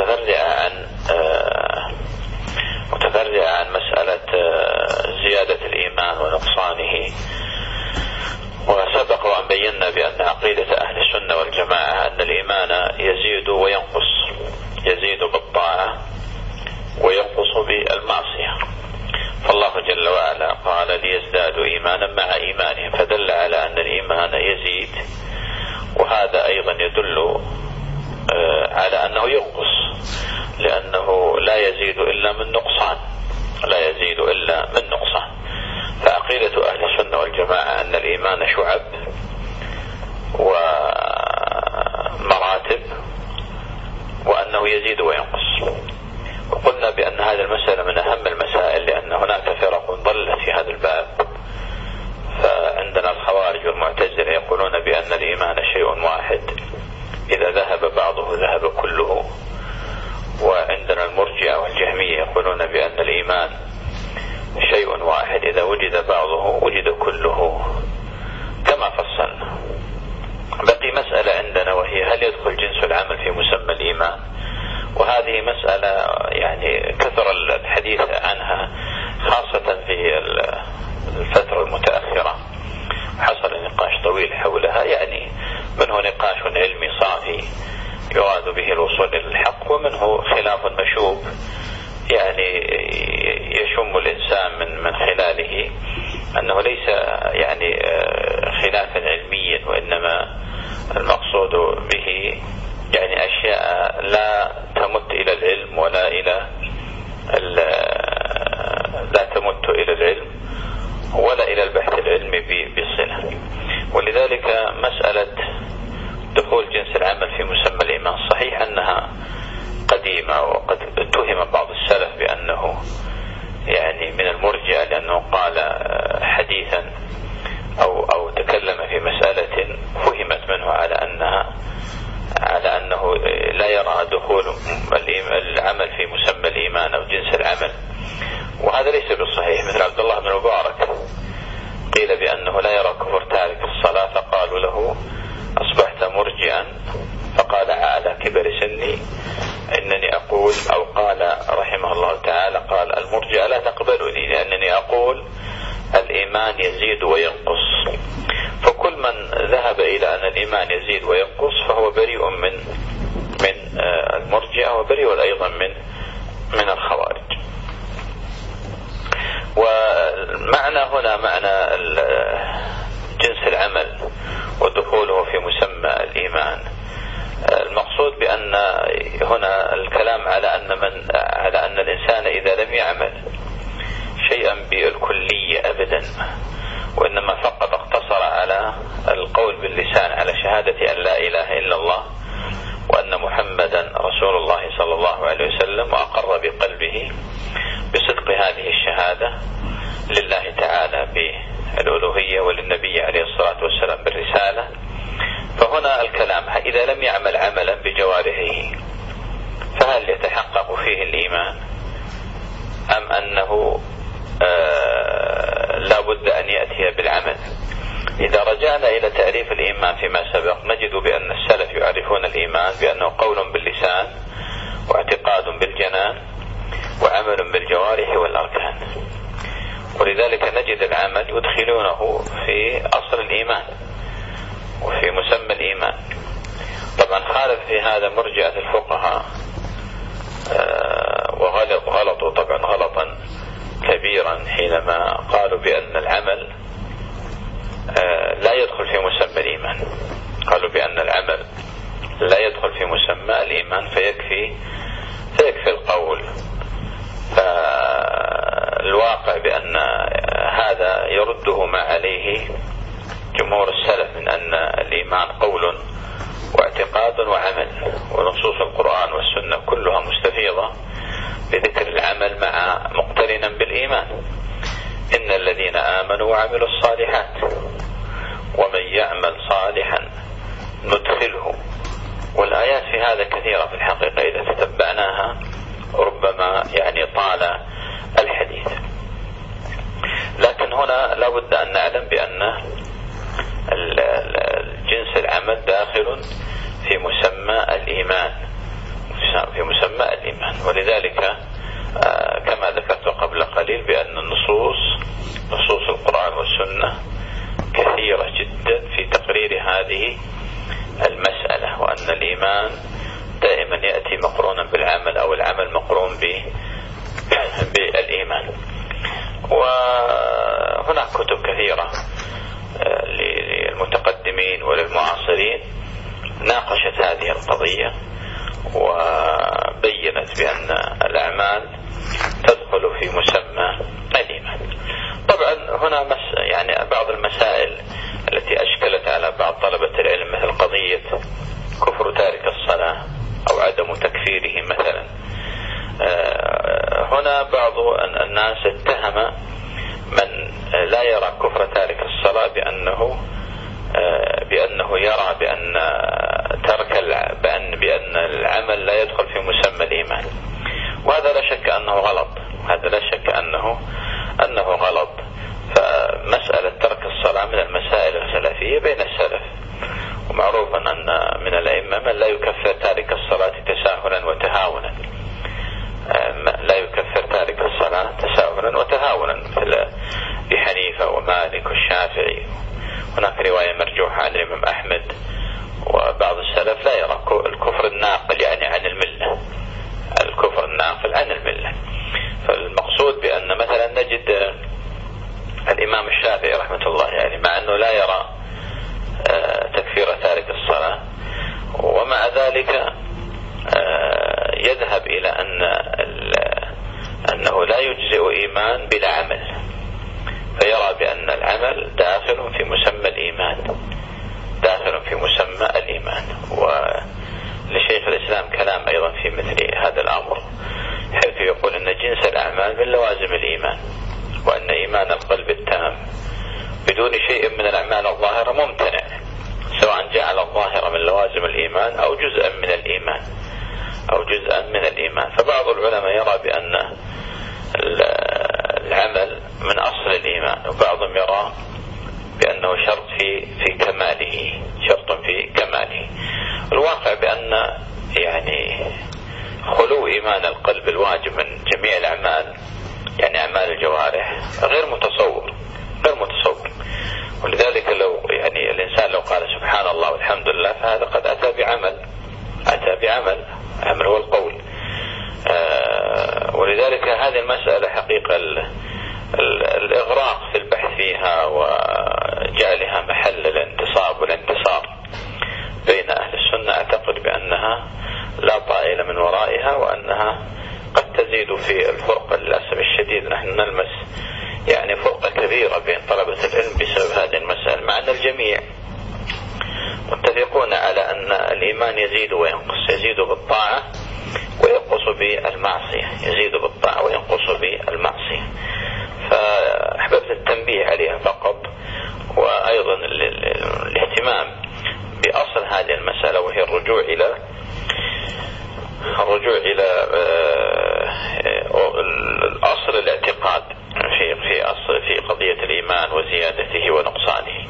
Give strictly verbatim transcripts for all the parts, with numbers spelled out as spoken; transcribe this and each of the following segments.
متفرعة عن متفرعة عن مسألة زيادة الإيمان ونقصانه. وسبق وأن بينا بأن عقيدة أهل السنة والجماعة أن الإيمان يزيد وينقص، يزيد بالطاعة وينقص بالمعصية. فالله جل وعلا قال ليزدادوا إيمانا مع إيمانهم، فدل على أن الإيمان يزيد، وهذا أيضا يدل على أنه ينقص، لأنه لا يزيد إلا من نقصان، لا يزيد إلا من نقصان. فعقيدة أهل السنة والجماعة أن الإيمان شعب ومراتب، وأنه يزيد وينقص. وقلنا بأن هذه المسألة من أهم المسائل، لأن هناك فرق ضلت في هذا الباب. فعندنا الخوارج والمعتزلة يقولون بأن الإيمان شيء واحد، إذا ذهب بعضه ذهب كله. وعندنا المرجئة والجهمية يقولون بأن الإيمان شيء واحد، إذا وجد بعضه وجد كله كما فصلنا. بقي مسألة عندنا، وهي هل يدخل جنس العمل في مسمى الإيمان؟ وهذه مسألة يعني كثر الحديث عنها خاصة في الفترة المتأخرة، حصل نقاش طويل حولها، يعني منه نقاش علمي صافي يراد به الوصول إلى الحق، ومنه خلاف مشوب يعني يشم الإنسان من من خلاله أنه ليس يعني خلافا علميا، وإنما المقصود به يعني أشياء لا تمت إلى العلم ولا إلى لا تمت إلى العلم ولا إلى البحث العلمي بصلة. ولذلك مسألة دخول جنس العمل في مسمى الإيمان صحيح أنها قديمة، وقد اتهم بعض السلف بأنه يعني من المرجئة، لأنه قال حديثا أو أو تكلم في مسألة فهمت منه على أنها على أنه لا يرى دخول العمل في مسمى الإيمان أو جنس العمل، وهذا ليس بالصحيح. مثل عبد الله بن مبارك قيل بأنه لا يرى كفر تارك الصلاة، فقالوا له أصبحت مرجئا، فقال على كبر سني إنني أقول، أو قال رحمه الله تعالى قال المرجئة لا تقبلني لأنني أقول الإيمان يزيد وينقص. فكل من ذهب إلى أن الإيمان يزيد وينقص فهو بريء من من المرجئة، وبريء أيضا من من الخوارج. والمعنى هنا معنى جنس العمل ودخوله في مسمى الإيمان، المقصود بأن هنا الكلام على أن من على أن الإنسان إذا لم يعمل شيئا بالكلية أبدا، وإنما فقط اقتصر على القول باللسان على شهادة أن لا إله إلا الله وأن محمدا رسول الله صلى الله عليه وسلم، وأقر بقلبه بصدق هذه الشهادة لله تعالى بالألوهية وللنبي عليه الصلاة والسلام بالرسالة، فهنا الكلام إذا لم يعمل عملا بجوارحه فهل يتحقق فيه الإيمان، أم أنه آه لا بد أن يأتي بالعمل؟ إذا رجعنا إلى تعريف الإيمان فيما سبق نجد بأن السلف يعرفون الإيمان بأنه قول باللسان واعتقاد بالجنان وعمل بالجوارح والأركان. ولذلك نجد العمل يدخلونه في أصل الإيمان وفي مسمى الإيمان. طبعا خالف في هذا مرجئة الفقهاء وغلط غلطوا طبعا غلطا كبيرا حينما قالوا بأن العمل لا يدخل في مسمى الإيمان. قالوا بأن العمل لا يدخل في مسمى الإيمان، فيكفي فيكفي القول. فالواقع بأن هذا يرده ما عليه جمهور السلف من أن الإيمان قول واعتقاد وعمل، ونصوص القرآن والسنة كلها مستفيضة بذكر العمل مع مقترنا بالإيمان. إن الذين آمنوا وعملوا الصالحات ومن يعمل صالحا ندخله. والآيات في هذا كثيرة في الحقيقة، إذا تتبعناها ربما يعني طال الحديث. لكن هنا لا بد أن نعلم بأن الجنس العمل داخل في مسمى الإيمان، في مسمى الإيمان دائما يأتي مقرونا بالعمل أو العمل مقرون بالإيمان. وهناك كتب كثيرة للمتقدمين وللمعاصرين ناقشت هذه القضية وبينت بأن الأعمال تدخل في مسمى الإيمان. طبعا هنا مس يعني بعض المسائل التي أشكلت على بعض طلبة العلم مثل قضية كفر تارك الصلاة أو عدم تكفيره مثلا. هنا بعض الناس اتهم من لا يرى كفر تارك الصلاة بأنه بأنه يرى بأن ترك بأن بأن العمل لا يدخل في مسمى الإيمان، وهذا لا شك أنه غلط، هذا لا شك أنه أنه غلط. فمسألة ترك الصلاة من المسائل الخلافية بين السلف، ومعروف أن من الأئمة من لا يكفر تارك الصلاة تساهلا وتهاونا، لا يكفر تارك الصلاة تساهلا وتهاونا مثل أبي حنيفة ومالك والشافعي. هناك رواية مرجوحة عن الإمام أحمد وبعض السلف لا يرى الكفر الناقل يعني عن الملة، الكفر الناقل عن الملة. فالمقصود بأن مثلا نجد الإمام الشافعي رحمة الله يعني مع أنه لا يرى تكفير تارك الصلاة، ومع ذلك يذهب إلى أن أنه لا يجزئ إيمان بلا عمل، فيرى بأن العمل داخل في مسمى الإيمان، داخل في مسمى الإيمان. ولشيخ الإسلام كلام أيضا في مثل هذا الأمر، حيث يقول أن جنس الأعمال من لوازم الإيمان، وأن إيمان القلب التام بدون شيء من الأعمال الظاهرة ممتنع، سواء جعل الظاهر من لوازم الإيمان أو جزءا من الإيمان أو جزءا من الإيمان. فبعض العلماء يرى بأن العمل من أصل الإيمان، وبعضهم يرى بأنه شرط في في كماله، شرط في كماله. الواقع بأن يعني خلو إيمان القلب الواجب من جميع الأعمال، يعني أعمال الجوارح، غير متصور غير متصور ولذلك لو يعني الإنسان لو قال سبحان الله والحمد لله فهذا قد أتى بعمل، أتى بعمل عمل هو القول. آه ولذلك هذه المسألة حقيقة ال ال الإغراق في البحث فيها وجعلها محل الانتصاب والانتصار بين أهل السنة أعتقد بأنها لا طائل من ورائها، وأنها قد تزيد في الفرقة. للأسف الشديد نحن نلمس يعني فرقة كبيرة بين طلبة العلم بسبب هذه المسألة، مع أن الجميع متفقون على أن الإيمان يزيد وينقص، يزيد بالطاعة وينقص بالمعصية، يزيد بالطاعة وينقص بالمعصية. فأحببت التنبيه عليها فقط، وأيضا الاهتمام بأصل هذه المسألة، وهي الرجوع إلى الرجوع إلى الأصل الاعتقاد في في أصل في قضية الإيمان وزيادته ونقصانه.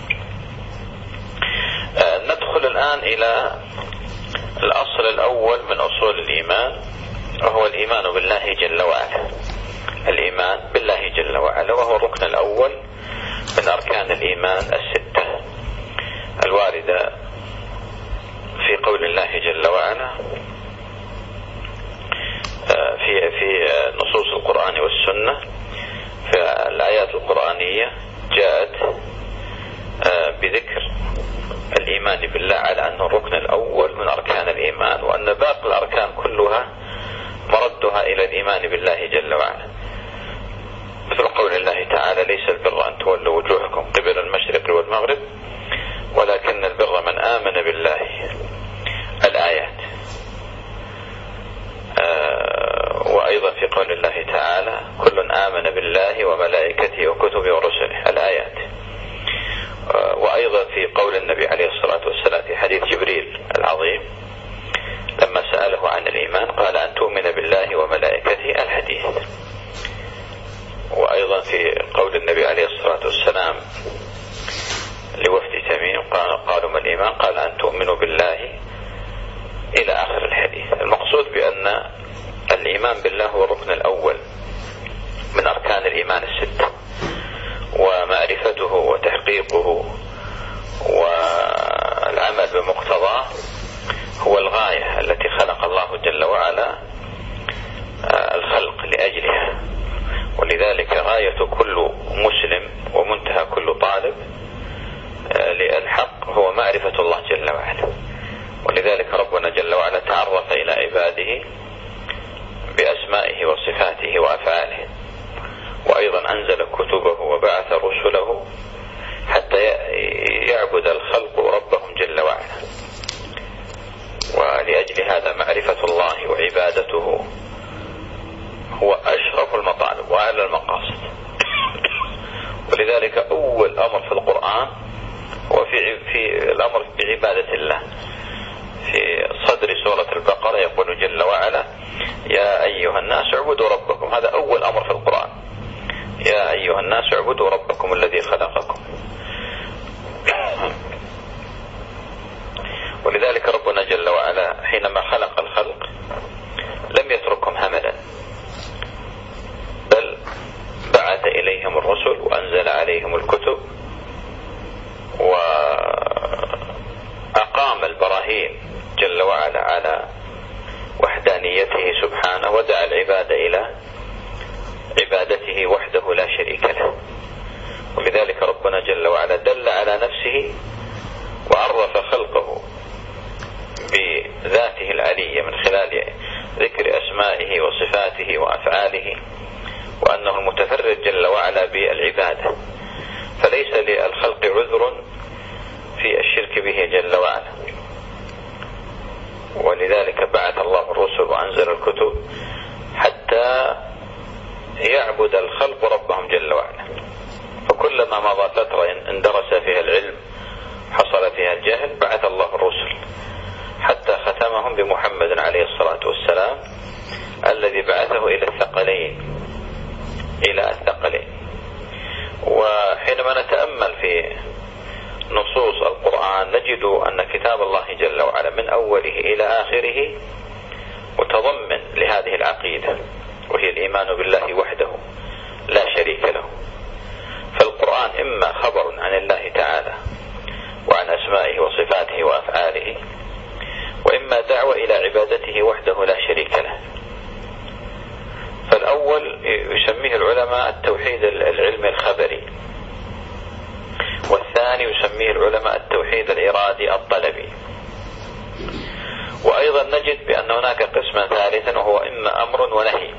ندخل الآن إلى الأصل الأول من أصول الإيمان، وهو الإيمان بالله جل وعلا. الإيمان بالله جل وعلا وهو الركن الأول من أركان الإيمان الستة الواردة في قول الله جل وعلا في في نصوص القرآن والسنة. في الآيات القرآنية جاءت بذكر الإيمان بالله على أنه الركن الأول من أركان الإيمان، وأن باقي الأركان كلها مردها إلى الإيمان بالله جل وعلا، مثل قول الله تعالى ليس البر أن تولوا وجوهكم قبل المشرق والمغرب ولكن البر من آمن بالله. الآيات. آه وأيضا في قول الله تعالى كل آمن بالله وملائكته وكتبه ورسله. الآيات. آه وأيضا في قول النبي عليه الصلاة والسلام في حديث جبريل العظيم لما سأله عن الإيمان قال أن تؤمن بالله وملائكته. الحديث. وأيضا في قول النبي عليه الصلاة والسلام لوفد تميم قالوا ما الإيمان قال أن تؤمنوا بالله إلى آخر الحديث. المقصود بأن الإيمان بالله هو الركن الأول من أركان الإيمان الستة، ومعرفته وتحقيقه والعمل بمقتضاه هو الغاية سبحانه ودعا العباد إلى عبادته وحده لا شريك له. ولذلك ربنا جل وعلا دل على نفسه وعرف خلقه بذاته العلية من خلال ذكر أسمائه وصفاته وأفعاله، وأنه المتفرد جل وعلا بالعبادة، فليس للخلق عذر في الشرك به جل وعلا. ولذلك بعث الله الرسل وأنزل الكتب حتى يعبد الخلق ربهم جل وعلا. فكلما مضى فترة اندرس فيها العلم حصل فيها الجهل بعث الله الرسل حتى ختمهم بمحمد عليه الصلاة والسلام الذي بعثه إلى الثقلين إلى الثقلين. وحينما نتأمل في نصوص القرآن نجد أن كتاب الله جل وعلا من أوله إلى آخره متضمن لهذه العقيدة، وهي الإيمان بالله وحده لا شريك له. فالقرآن إما خبر عن الله تعالى وعن أسمائه وصفاته وأفعاله، وإما دعوة إلى عبادته وحده لا شريك له. فالأول يسميه العلماء التوحيد العلمي الخبري، والثاني يسميه العلماء التوحيد الإرادي الطلبي. وأيضا نجد بأن هناك قسما ثالثا وهو إما أمر ونهي،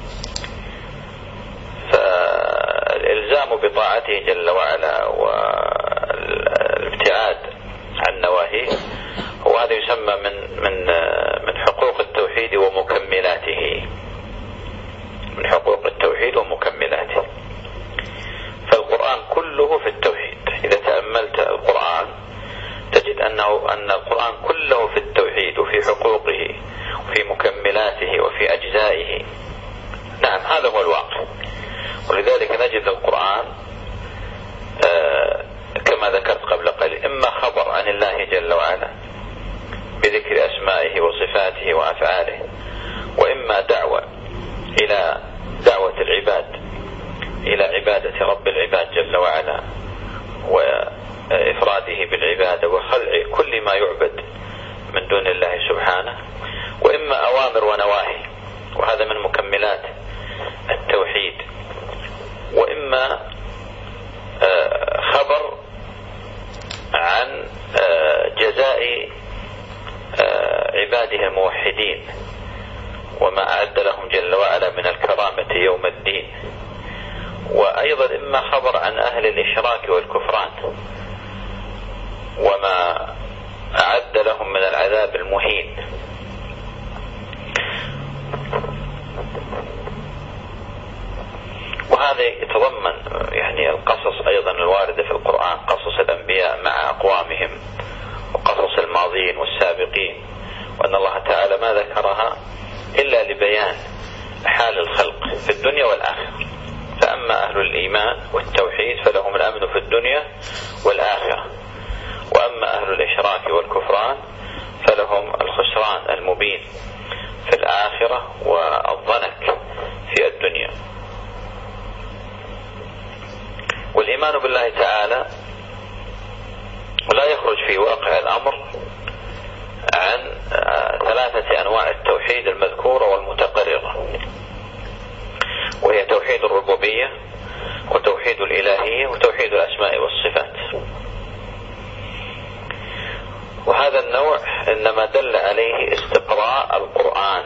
فالإلزام بطاعته جل وعلا والابتعاد عن نواهيه هو هذا يسمى من من من حقوق التوحيد ومكملاته، من حقوق التوحيد ومكملاته. فالقرآن كله في التوحيد. إذا تأملت القرآن تجد أنه أن القرآن كله في التوحيد وفي حقوقه وفي مكملاته وفي أجزائه. نعم، هذا هو الواقع. ولذلك نجد القرآن آه كما ذكرت قبل قليل إما خبر عن الله جل وعلا بذكر أسمائه وصفاته وأفعاله، وإما دعوة إلى دعوة العباد إلى عبادة رب العباد جل وعلا وإفراده بالعبادة وخلع كل ما يعبد من دون الله سبحانه، وإما أوامر ونواهي وهذا من مكملات التوحيد، وإما خبر عن جزاء عباده الموحدين وما أعد لهم جل وعلا من الكرامة يوم الدين، وأيضا إما خبر عن أهل الإشراك والكفران وما أعد لهم من العذاب المهين. وهذا يتضمن يعني القصص أيضا الواردة في القرآن، قصص الأنبياء مع أقوامهم وقصص الماضين والسابقين، وأن الله تعالى ما ذكرها إلا لبيان حال الخلق في الدنيا والآخرة. فأما أهل الإيمان والتوحيد فلهم الأمن في الدنيا والآخرة، وأما أهل الإشراك والكفران فلهم الخسران المبين في الآخرة والضنك في الدنيا. والإيمان بالله تعالى لا يخرج في واقع الأمر عن ثلاثة أنواع التوحيد المذكورة والمتقررة، وهي توحيد الربوبية وتوحيد الإلهية وتوحيد الأسماء والصفات. وهذا النوع إنما دل عليه استقراء القرآن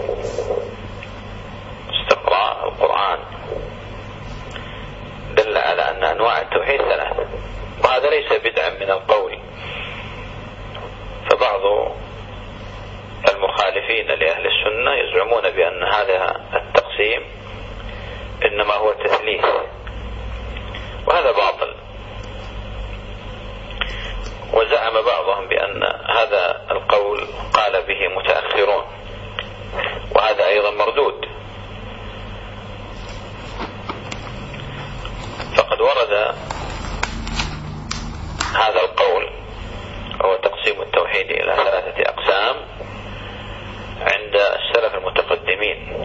استقراء القرآن دل على أن أنواع التوحيد ثلاثة، وهذا ليس بدعا من القول. فبعض المخالفين لأهل السنة يزعمون بأن هذا التقسيم إنما هو تثليث، وهذا باطل. وزعم بعضهم بأن هذا القول قال به متأخرون، وهذا أيضا مردود. فقد ورد هذا القول هو تقسيم التوحيد إلى ثلاثة أقسام عند السلف المتقدمين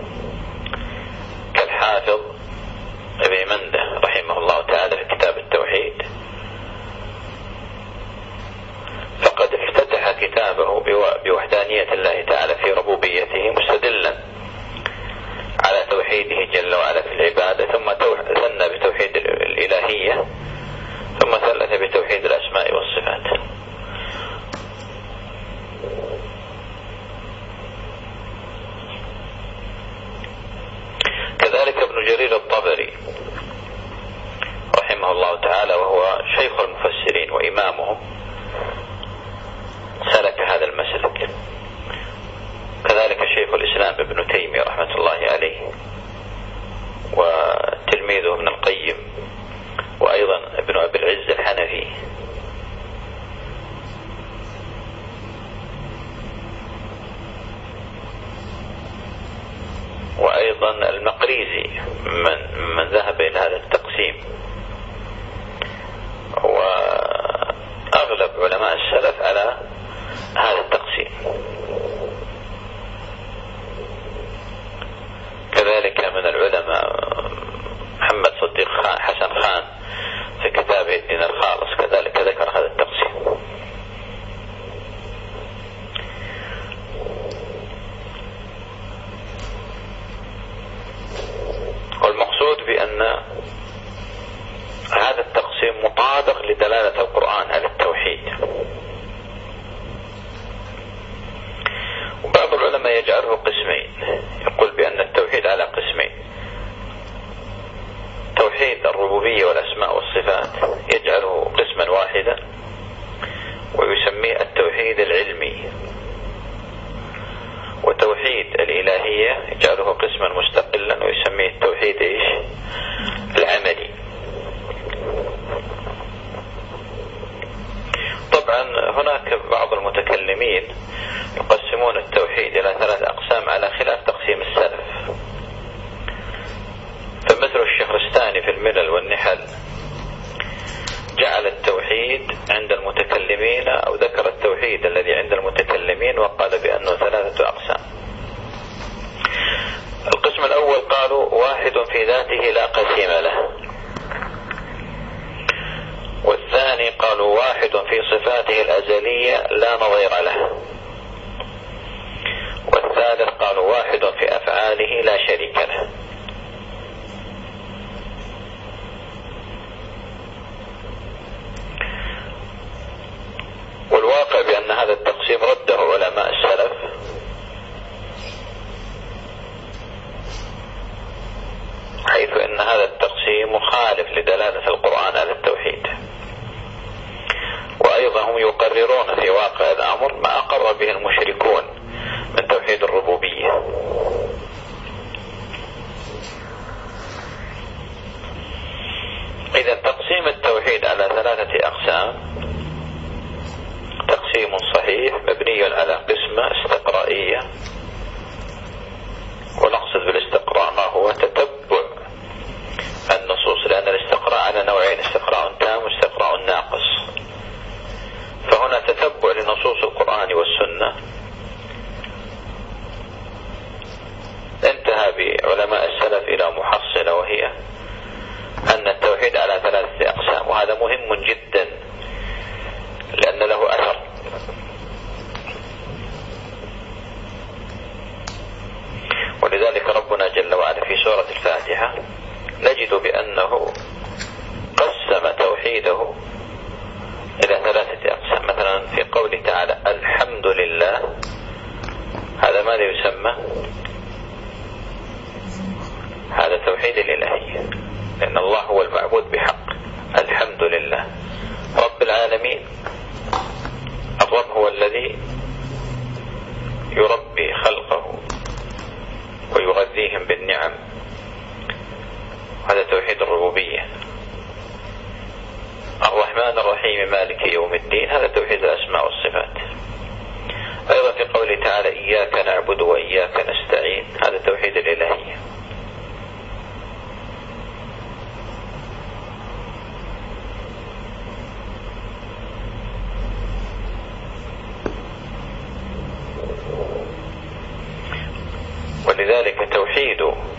كالحافظ ابن منده رحمه الله تعالى في كتاب التوحيد، فقد افتتح كتابه بوحدانية الإسلام ابن تيمية رحمة الله عليه، وتلميذه ابن القيم، وأيضا ابن أبي العز الحنفي، وأيضا المقريزي من, من ذهب إلى هذا التقسيم. وأغلب علماء السلف على هذا التقسيم. كذلك من العلماء محمد صديق خان حسن خان في كتابه الدين الخالص كذلك ذكر هذا التقسيم. والمقصود بأن هذا التقسيم مطابق لدلالة القرآن على التوحيد. وبعض العلماء يجعله قسمين، يقول بأن التوحيد على قسمين: توحيد الربوبية والأسماء والصفات يجعله قسما واحدا ويسميه التوحيد العلمي، وتوحيد الإلهية يجعله قسما مستقلا ويسميه التوحيد إيش؟ العملي. طبعا هناك بعض المتكلمين يقسمون التوحيد إلى ثلاث أقسام على خلاف تقسيم السلف، فمثل الشيخ رستاني في الملل والنحل جعل التوحيد عند المتكلمين أو ذكر التوحيد الذي عند المتكلمين وقال بأنه ثلاثة أقسام. القسم الأول قالوا واحد في ذاته لا قسيم له، والثاني قالوا واحد في صفاته الأزلية لا نظير له، والثالث قالوا واحد في أفعاله لا شريك له. والواقع بأن هذا التقسيم رده علماء السلف، حيث أن هذا التقسيم مخالف لدلالة القرآن على التوحيد، وأيضا هم يقررون في واقع الأمر ما أقر به المشركون من توحيد الربوبية. إذا تقسيم التوحيد على ثلاثة أقسام تقسيم صحيح مبني على قسمة استقرائية، ونقصد بالاستقراء ما هو تتبع النصوص، لأن الاستقراء على نوعين: استقراء تام واستقراء ناقص. فهنا تتبع لنصوص القرآن والسنة. انتهى بعلماء السلف إلى محصلة، وهي أن التوحيد على ثلاثة أقسام، وهذا مهم جدا لأن له أثر. ولذلك ربنا جل وعلا في سورة الفاتحة نجد بأنه قسم توحيده إلى ثلاثة أقسام. مثلا في قوله تعالى الحمد لله، هذا ماذا يسمى؟ هذا توحيد الإلهية، لأن الله هو المعبود بحق. الحمد لله رب العالمين. الرب هو الذي يربي خلقه ويغذيهم بالنعم، هذا توحيد الربوبية. الرحمن الرحيم مالك يوم الدين، هذا توحيد الأسماء والصفات. أيضا في قوله تعالى إياك نعبد وإياك نستعين، هذا توحيد الإلهية. ولذلك توحيد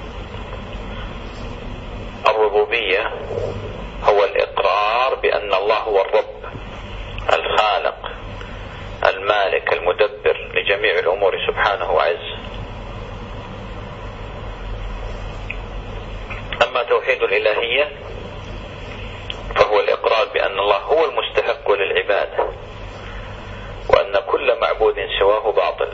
الربوبية هو الإقرار بأن الله هو الرب الخالق المالك المدبر لجميع الأمور سبحانه وعز. أما توحيد الإلهية فهو الإقرار بأن الله هو المستحق للعبادة، وأن كل معبود سواه باطل.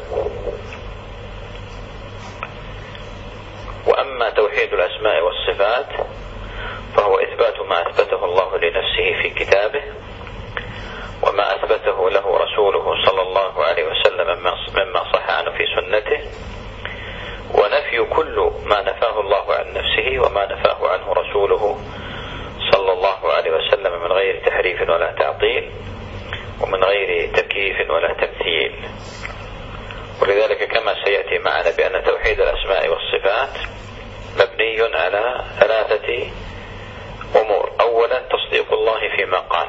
وأما توحيد الأسماء والصفات فهو إثبات ما أثبته الله لنفسه في كتابه، وما أثبته له رسوله صلى الله عليه وسلم مما صح عنه في سنته، وذلك كما سيأتي معنا بأن توحيد الأسماء والصفات مبني على ثلاثة أمور. أولا تصديق الله فيما قال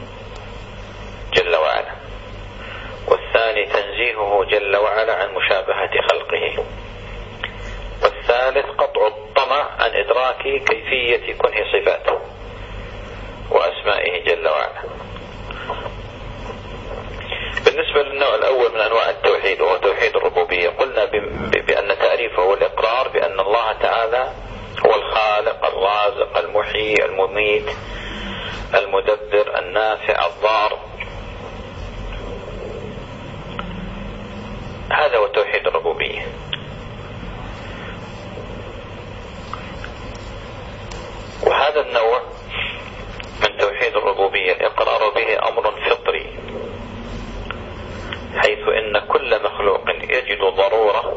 جل وعلا، والثاني تنزيهه جل وعلا عن مشابهة خلقه، والثالث قطع الطمع عن إدراك كيفية كنه صفاته وأسمائه جل وعلا. بالنسبة للنوع الأول من أنواع التوحيد وهو توحيد الربوبية، قلنا بأن تعريفه هو الإقرار بأن الله تعالى هو الخالق الرازق المحيي المميت المدبر النافع الضار. هذا هو توحيد الربوبية. وهذا النوع من توحيد الربوبية الإقرار به أمر فطري، حيث إن كل مخلوق يجد ضرورة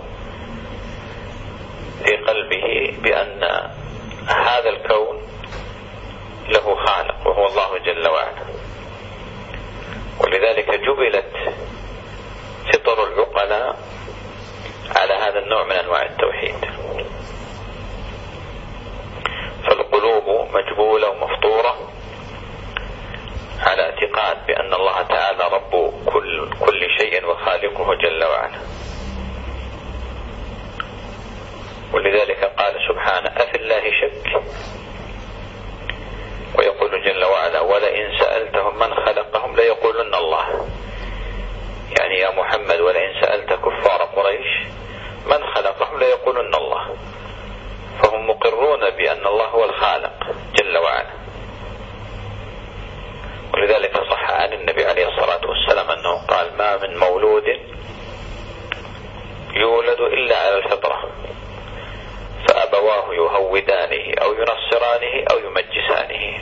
في قلبه بأن هذا الكون له خالق وهو الله جل وعلا، ولذلك جبلت فطر العقلاء على هذا النوع من أنواع التوحيد. فالقلوب مجبولة ومفطورة على اعتقاد بأن الله تعالى رب كل, كل شيء وخالقه جل وعلا. ولذلك قال سبحانه: أفي الله شك؟ ويقول جل وعلا: ولئن سألتهم من خلقهم ليقولن الله. يعني يا محمد ولئن سألت كفار قريش من خلقهم ليقولن الله، فهم مقرون بأن الله هو الخالق جل وعلا. ولذلك صح عن النبي عليه الصلاة والسلام أنه قال: ما من مولود يولد إلا على الفطرة، فأبواه يهودانه أو ينصرانه أو يمجسانه.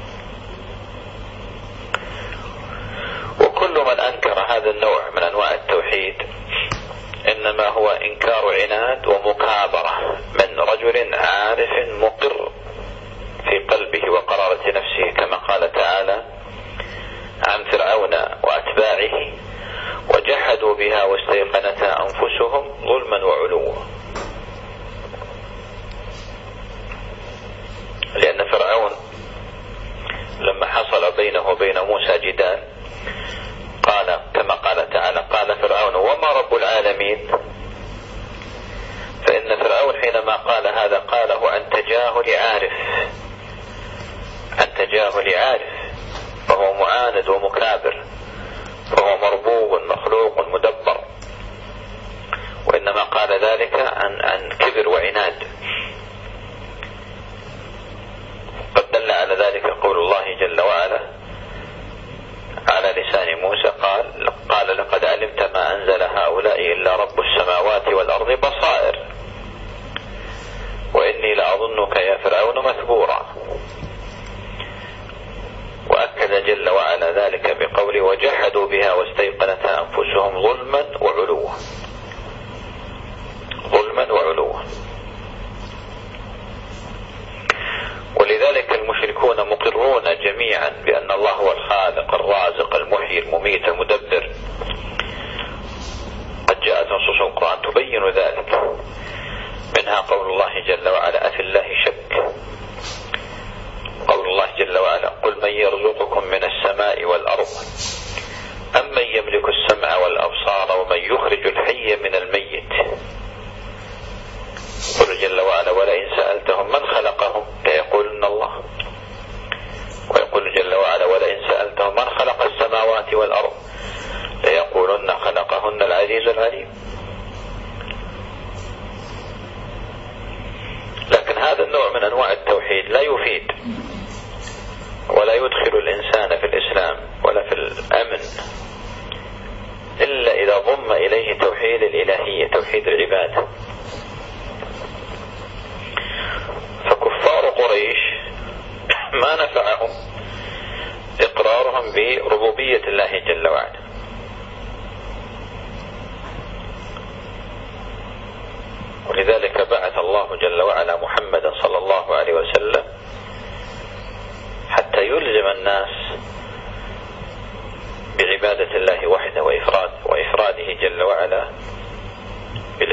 وكل من أنكر هذا النوع من أنواع التوحيد إنما هو إنكار عناد ومكابرة من رجل عارف مقر في قلبه وقرارة نفسه، كما قال تعالى عن فرعون وأتباعه: وجحدوا بها واستيقنتها أنفسهم ظلما وعلوا. لأن فرعون لما حصل بينه وبين موسى جدال قال كما قال تعالى: قال فرعون وما رب العالمين. فإن فرعون حينما قال هذا قاله عن تجاهل عارف، عن تجاهل عارف، فهو معاند ومكابر، فهو مربوب مخلوق مدبر، وإنما قال ذلك عن عن كبر وعناد. قد دل على ذلك قول الله جل وعلا على لسان موسى قال قال لقد علمت ما أنزل هؤلاء إلا رب السماوات والأرض بصائر وإني لأظنك يا فرعون مثبورا. وأكد جل وعلا ذلك بقوله: وجحدوا بها واستيقنتها أنفسهم ظلما وعلوا. ظلما وعلوا. ولذلك المشركون مقرون جميعا بأن الله هو الخالق الرازق المحيي المميت المدبر. قد جاءت نصوص القرآن تبين ذلك، منها قول الله جل وعلا: أفي الله شك؟ قول الله جل وعلا: قل من يرزقكم من السماء والأرض أم من يملك السمع والأبصار ومن يخرج الحي من الميت. قل جل وعلا: ولئن سألتهم من خلقهم ليقولن الله. ويقول جل وعلا: ولئن سألتهم من خلق السماوات والأرض ليقولن خلقهن العزيز العليم. لكن هذا النوع من أنواع التوحيد لا يفيد ولا يدخل الإنسان في الإسلام ولا في الأمن إلا إذا ضم إليه توحيد الإلهية، توحيد العبادة. فكفار قريش ما نفعهم إقرارهم بربوبية الله جل وعلا، ولذلك بعث الله جل وعلا محمدا صلى الله عليه وسلم حتى يلزم الناس بعبادة الله وحده وإفراد وإفراده جل وعلا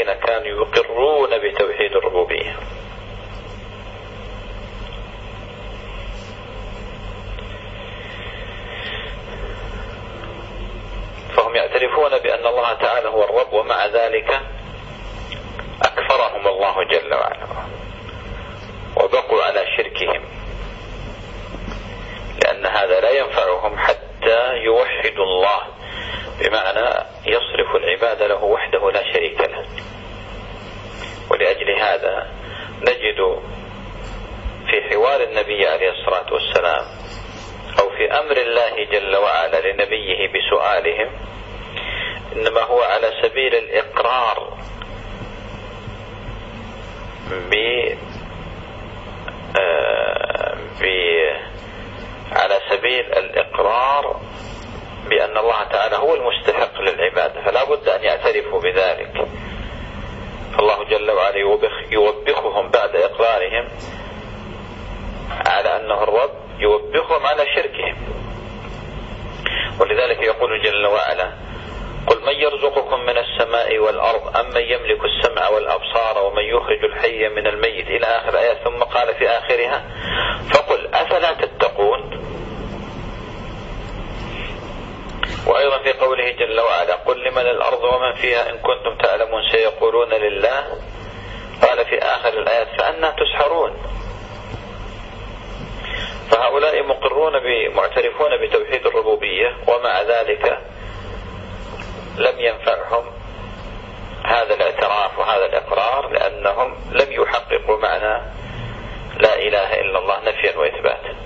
الذين كانوا يقرون بتوحيد الربوبية. فهم يعترفون بأن الله تعالى هو الرب، ومع ذلك أكفرهم الله جل وعلا وبقوا على شركهم، لأن هذا لا ينفعهم حتى يوحدوا الله، بمعنى يصرف العبادة له وحده لا شريك له. ولأجل هذا نجد في حوار النبي عليه الصلاة والسلام أو في أمر الله جل وعلا لنبيه بسؤالهم إنما هو على سبيل الإقرار ب ب على سبيل الإقرار بأن الله تعالى هو المستحق للعبادة، فلا بد أن يعترفوا بذلك. فالله جل وعلا يوبخ يوبخهم بعد إقرارهم على أنه الرب، يوبخهم على شركهم. ولذلك يقول جل وعلا: قل من يرزقكم من السماء والأرض أم من يملك السمع والأبصار ومن يخرج الحي من الميت، إلى آخر آيات. ثم قال في آخرها: فقل أفلا تتقون. وأيضا في قوله جل وعلا: قل لمن الأرض ومن فيها إن كنتم تعلمون سيقولون لله. قال في آخر الآيات: فأنى تسحرون. فهؤلاء مقرون معترفون بتوحيد الربوبية، ومع ذلك لم ينفعهم هذا الاعتراف وهذا الإقرار، لأنهم لم يحققوا معنى لا إله إلا الله نفيا وإثباتا.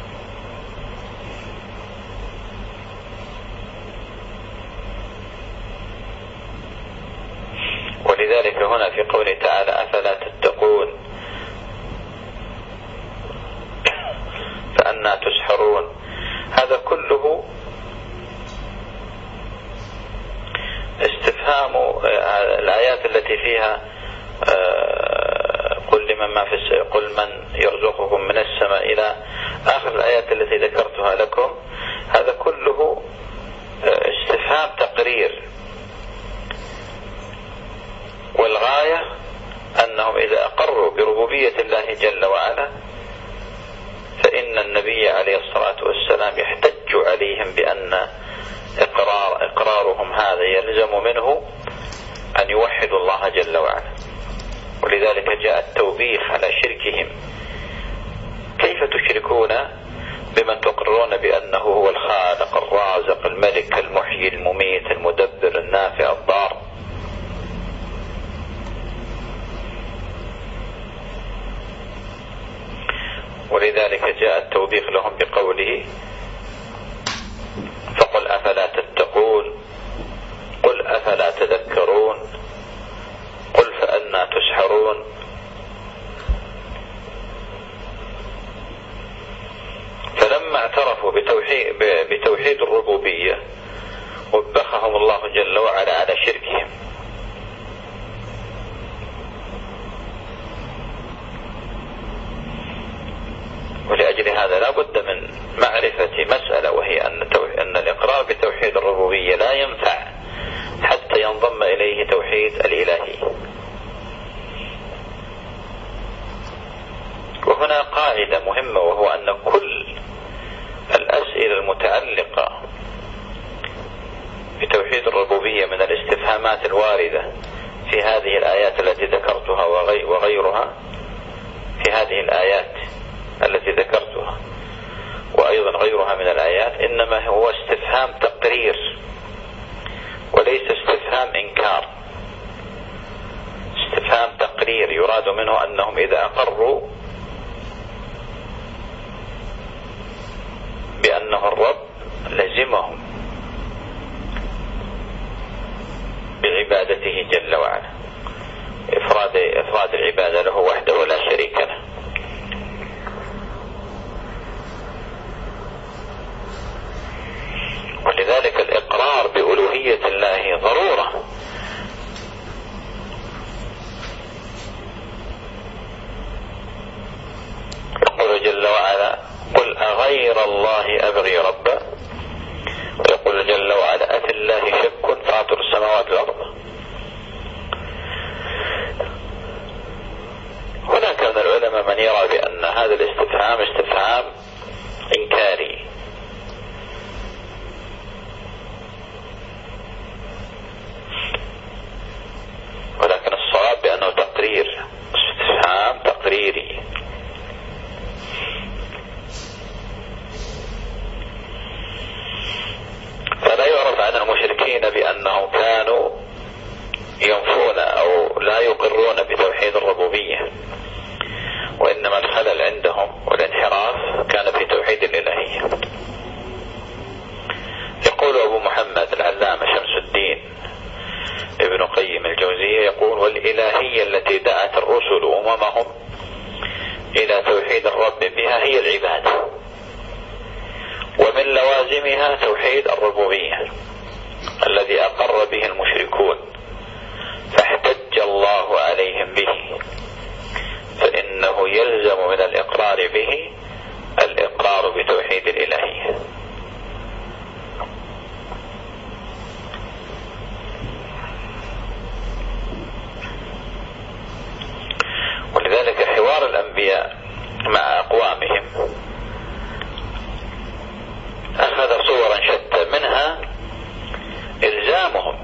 ولذلك هنا في قوله تعالى: أفلا تتقون، فأنى تسحرون، هذا كله استفهام. الآيات التي فيها قل لمن ما في قل من يرزقكم من السماء إلى آخر الآيات التي ذكرتها لكم، هذا كله استفهام تقرير، والغاية أنهم إذا أقروا بربوبية الله جل وعلا فإن النبي عليه الصلاة والسلام يحتج عليهم بأن إقرار إقرارهم هذا يلزم منه أن يوحدوا الله جل وعلا. ولذلك جاء التوبيخ على شركهم: كيف تشركون بمن تقررون بأنه هو الخالق الرازق الملك المحيي المميت المدبر النافع الضار. ولذلك جاء التوبيخ لهم بقوله: فقل أفلا تتقون، قل أفلا تذكرون، قل فأنى تسحرون. فلما اعترفوا بتوحيد, بتوحيد الربوبية وبخهم الله جل وعلا على شركهم. ولأجل هذا لا بد من معرفة مسألة، وهي أن, أن الإقرار بتوحيد الربوبية لا ينفع حتى ينضم إليه توحيد الإلهي. وهنا قاعدة مهمة، وهو أن كل الأسئلة المتعلقة بتوحيد الربوبية من الاستفهامات الواردة في هذه الآيات التي ذكرتها وغيرها في هذه الآيات التي ذكرتها وأيضا غيرها من الآيات، إنما هو استفهام تقرير وليس استفهام إنكار. استفهام تقرير يراد منه أنهم إذا أقروا بأنه الرب لزمهم بعبادته جل وعلا، إفراد, إفراد العبادة له وحده ولا شريك له. ولذلك الإقرار بألوهية الله ضرورة. يقول جل وعلا: قل أغير الله أبغي ربا. ويقول جل وعلا: أفي الله شك فاطر السماوات والأرض. الإلهية التي دعت الرسل أممهم إلى توحيد الرب بها هي العبادة، ومن لوازمها توحيد الربوبية الذي أقر به المشركون فاحتج الله عليهم به، فإنه يلزم من الإقرار به الإقرار بتوحيد الإلهية. ولذلك حوار الأنبياء مع أقوامهم أخذ صورا شتى، منها إلزامهم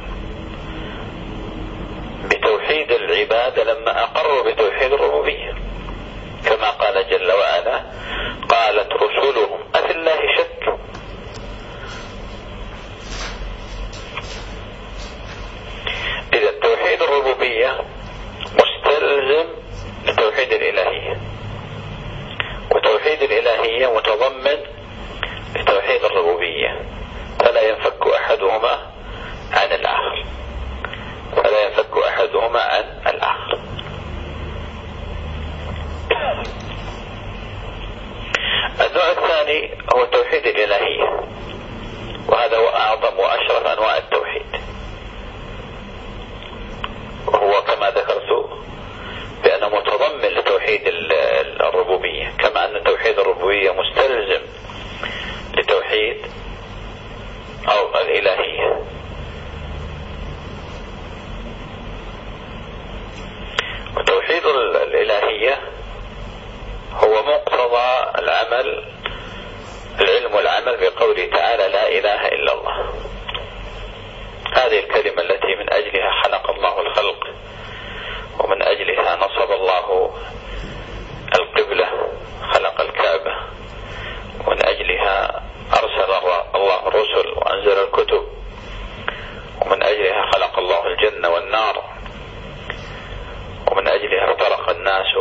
بتوحيد العبادة لما أقروا بتوحيد الربوبية، كما قال جل وعلا: قالت رسلهم أفي الله شك. إذا توحيد الربوبية مستلزم لتوحيد الإلهية، وتوحيد الإلهية متضمن لتوحيد الربوبية، فلا ينفك أحدهما عن الآخر فلا ينفك أحدهما عن الآخر. النوع الثاني هو توحيد الإلهية، وهذا هو أعظم وأشرف أنواع التوحيد، وهو كما ذكرت بأنه متضمن لتوحيد الربوبية، كما أن توحيد الربوبية مستلزم لتوحيد أو الإلهية. وتوحيد الإلهية هو مقتضى العمل العلم والعمل بقوله تعالى: لا إله إلا الله. هذه الكلمة التي من أجلها خلق الله الخلق، ومن أجلها نصب الله القبلة، خلق الكعبة، ومن أجلها أرسل الله الرسل وأنزل الكتب، ومن أجلها خلق الله الجنة والنار، ومن أجلها افترق الناس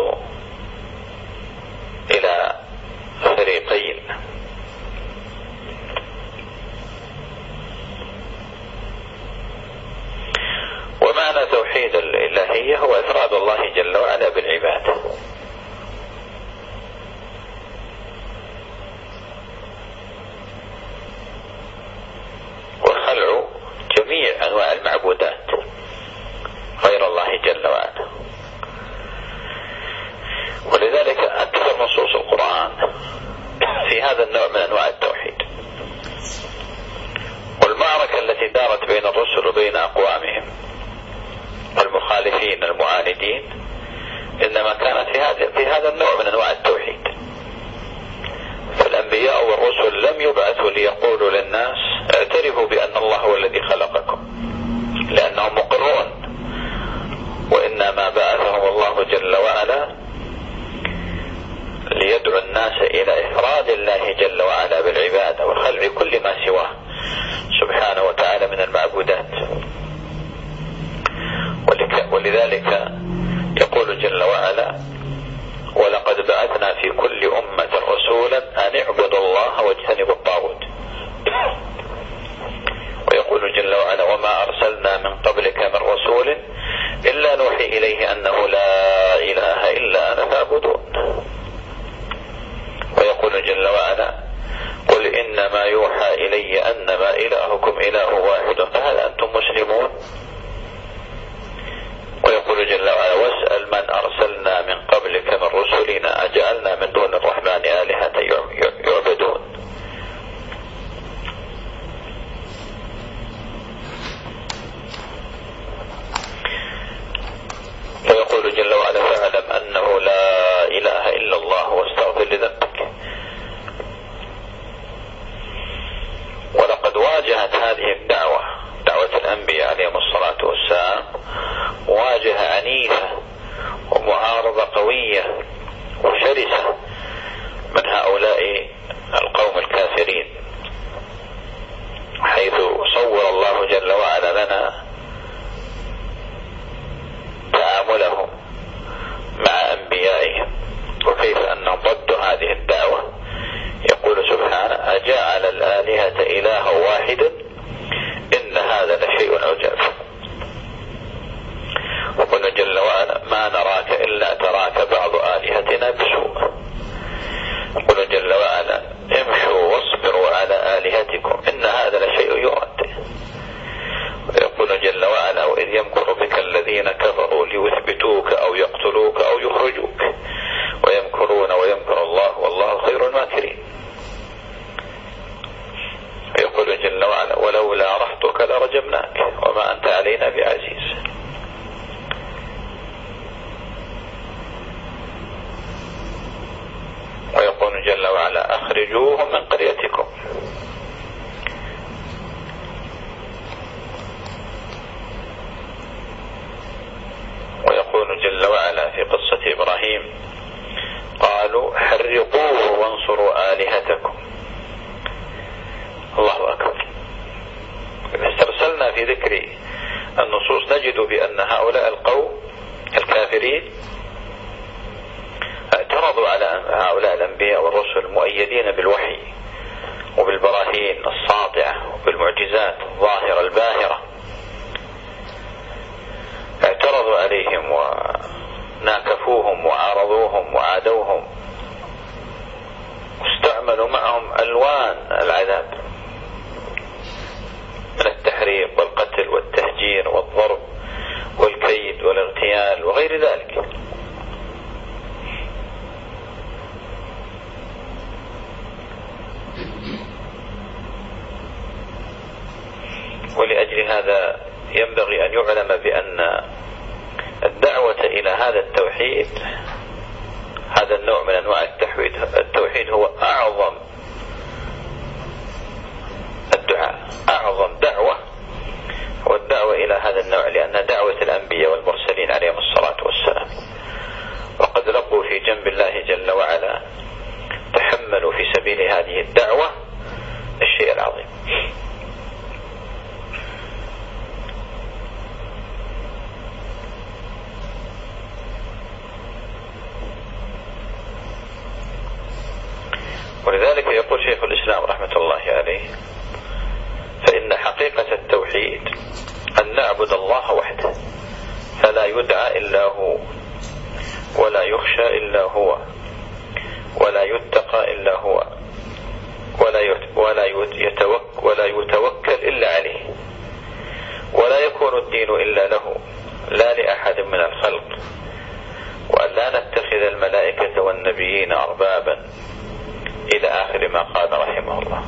إلى فريقين. ومعنى توحيد الإلهية هو إفراد الله جل وعلا بالعبادة، وخلع جميع أنواع المعبودات غير الله جل وعلا. ولذلك أكثر نصوص القرآن في هذا النوع من أنواع التوحيد. والمعركة التي دارت بين الرسل وبين أقوامهم المخالفين المعاندين إنما كانت في هذا في هذا النوع من أنواع التوحيد. فالأنبياء والرسل لم يبعثوا ليقولوا للناس اعترفوا بأن الله هو الذي خلقكم، لأنهم مقرون، وإنما بعثهم الله جل وعلا ليدعو الناس إلى إفراد الله جل وعلا بالعبادة وخلع كل ما سواه سبحانه وتعالى من المعبودات. ولذلك يقول جل وعلا: ولقد بعثنا في كل أمة رسولا أن اعبدوا الله واجتنبوا الطاغوت. ويقول جل وعلا: وما أرسلنا من قبلك من رسول إلا نوحي إليه أنه لا إله إلا أنا فاعبدون. ويقول جل وعلا: قل إنما يوحى إلي أنما إلهكم إله واحد فهل أنتم مسلمون. ويقول جل وعلا: واسأل من أرسلنا من قبلك من رسلنا أجعلنا من دون الرحمن آلهة يعبدون. ويقول أخرجوهم من قريتكم. ويقول جل وعلا في قصة إبراهيم قالوا حرقوه وانصروا آلهتكم. الله أكبر. استرسلنا في ذكر النصوص نجد بأن هؤلاء القوم الكافرين اعترضوا على هؤلاء الأنبياء والرسل المؤيدين بالوحي وبالبراهين الساطعة وبالمعجزات الظاهرة الباهرة، اعترضوا عليهم وناكفوهم وعارضوهم وعادوهم واستعملوا معهم ألوان العذاب من التحريق والقتل والتهجير والضرب والكيد والاغتيال وغير ذلك. ولأجل هذا ينبغي أن يعلم بأن الدعوة إلى هذا التوحيد، هذا النوع من أنواع التوحيد، التوحيد هو أعظم الدعاء، أعظم دعوة هو الدعوة إلى هذا النوع، لأن دعوة الأنبياء والمرسلين عليهم الصلاة والسلام وقد لقوا في جنب الله جل وعلا، تحملوا في سبيل هذه الدعوة الشيء العظيم. ولذلك يقول شيخ الإسلام رحمة الله عليه: فإن حقيقة التوحيد أن نعبد الله وحده فلا يدعى إلا هو، ولا يخشى إلا هو، ولا يتقى إلا هو، ولا يتوكل ولا يتوكل إلا عليه، ولا يكون الدين إلا له لا لأحد من الخلق، وأن لا نتخذ الملائكة والنبيين أربابا إلى آخر ما قال رحمه الله.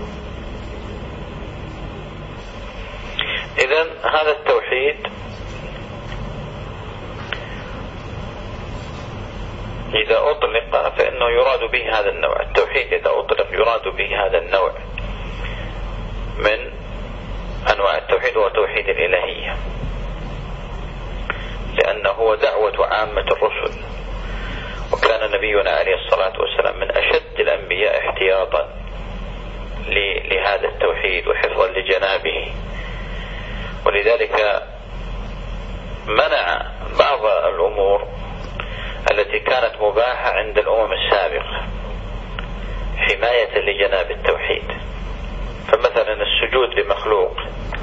إذن هذا التوحيد إذا أطلق فإنه يراد به هذا النوع، التوحيد إذا أطلق يراد به هذا النوع من أنواع التوحيد، هو توحيد الإلهية، لأنه هو دعوة عامة الرسل. وكان نبينا عليه الصلاة والسلام من أشد الأنبياء احتياطا لهذا التوحيد وحفظا لجنابه، ولذلك منع بعض الأمور التي كانت مباحة عند الأمم السابقة حماية لجناب التوحيد. فمثلا السجود لمخلوق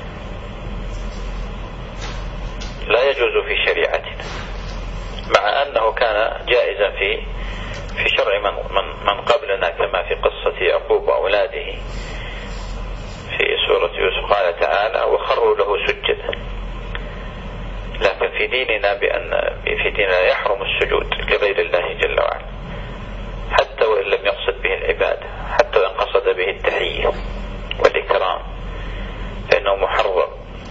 لا يجوز في شريعتنا، مع أنه كان جائزا في في شرع من, من, من قبلنا، كما في قصة يعقوب وأولاده في سورة يوسف قال تعالى: وخروا له سجدا. لكن في ديننا بأن في ديننا يحرم السجود لغير الله جل وعلا، حتى وإن لم يقصد به العبادة، حتى وإن قصد به التحية والإكرام فإنه محرم.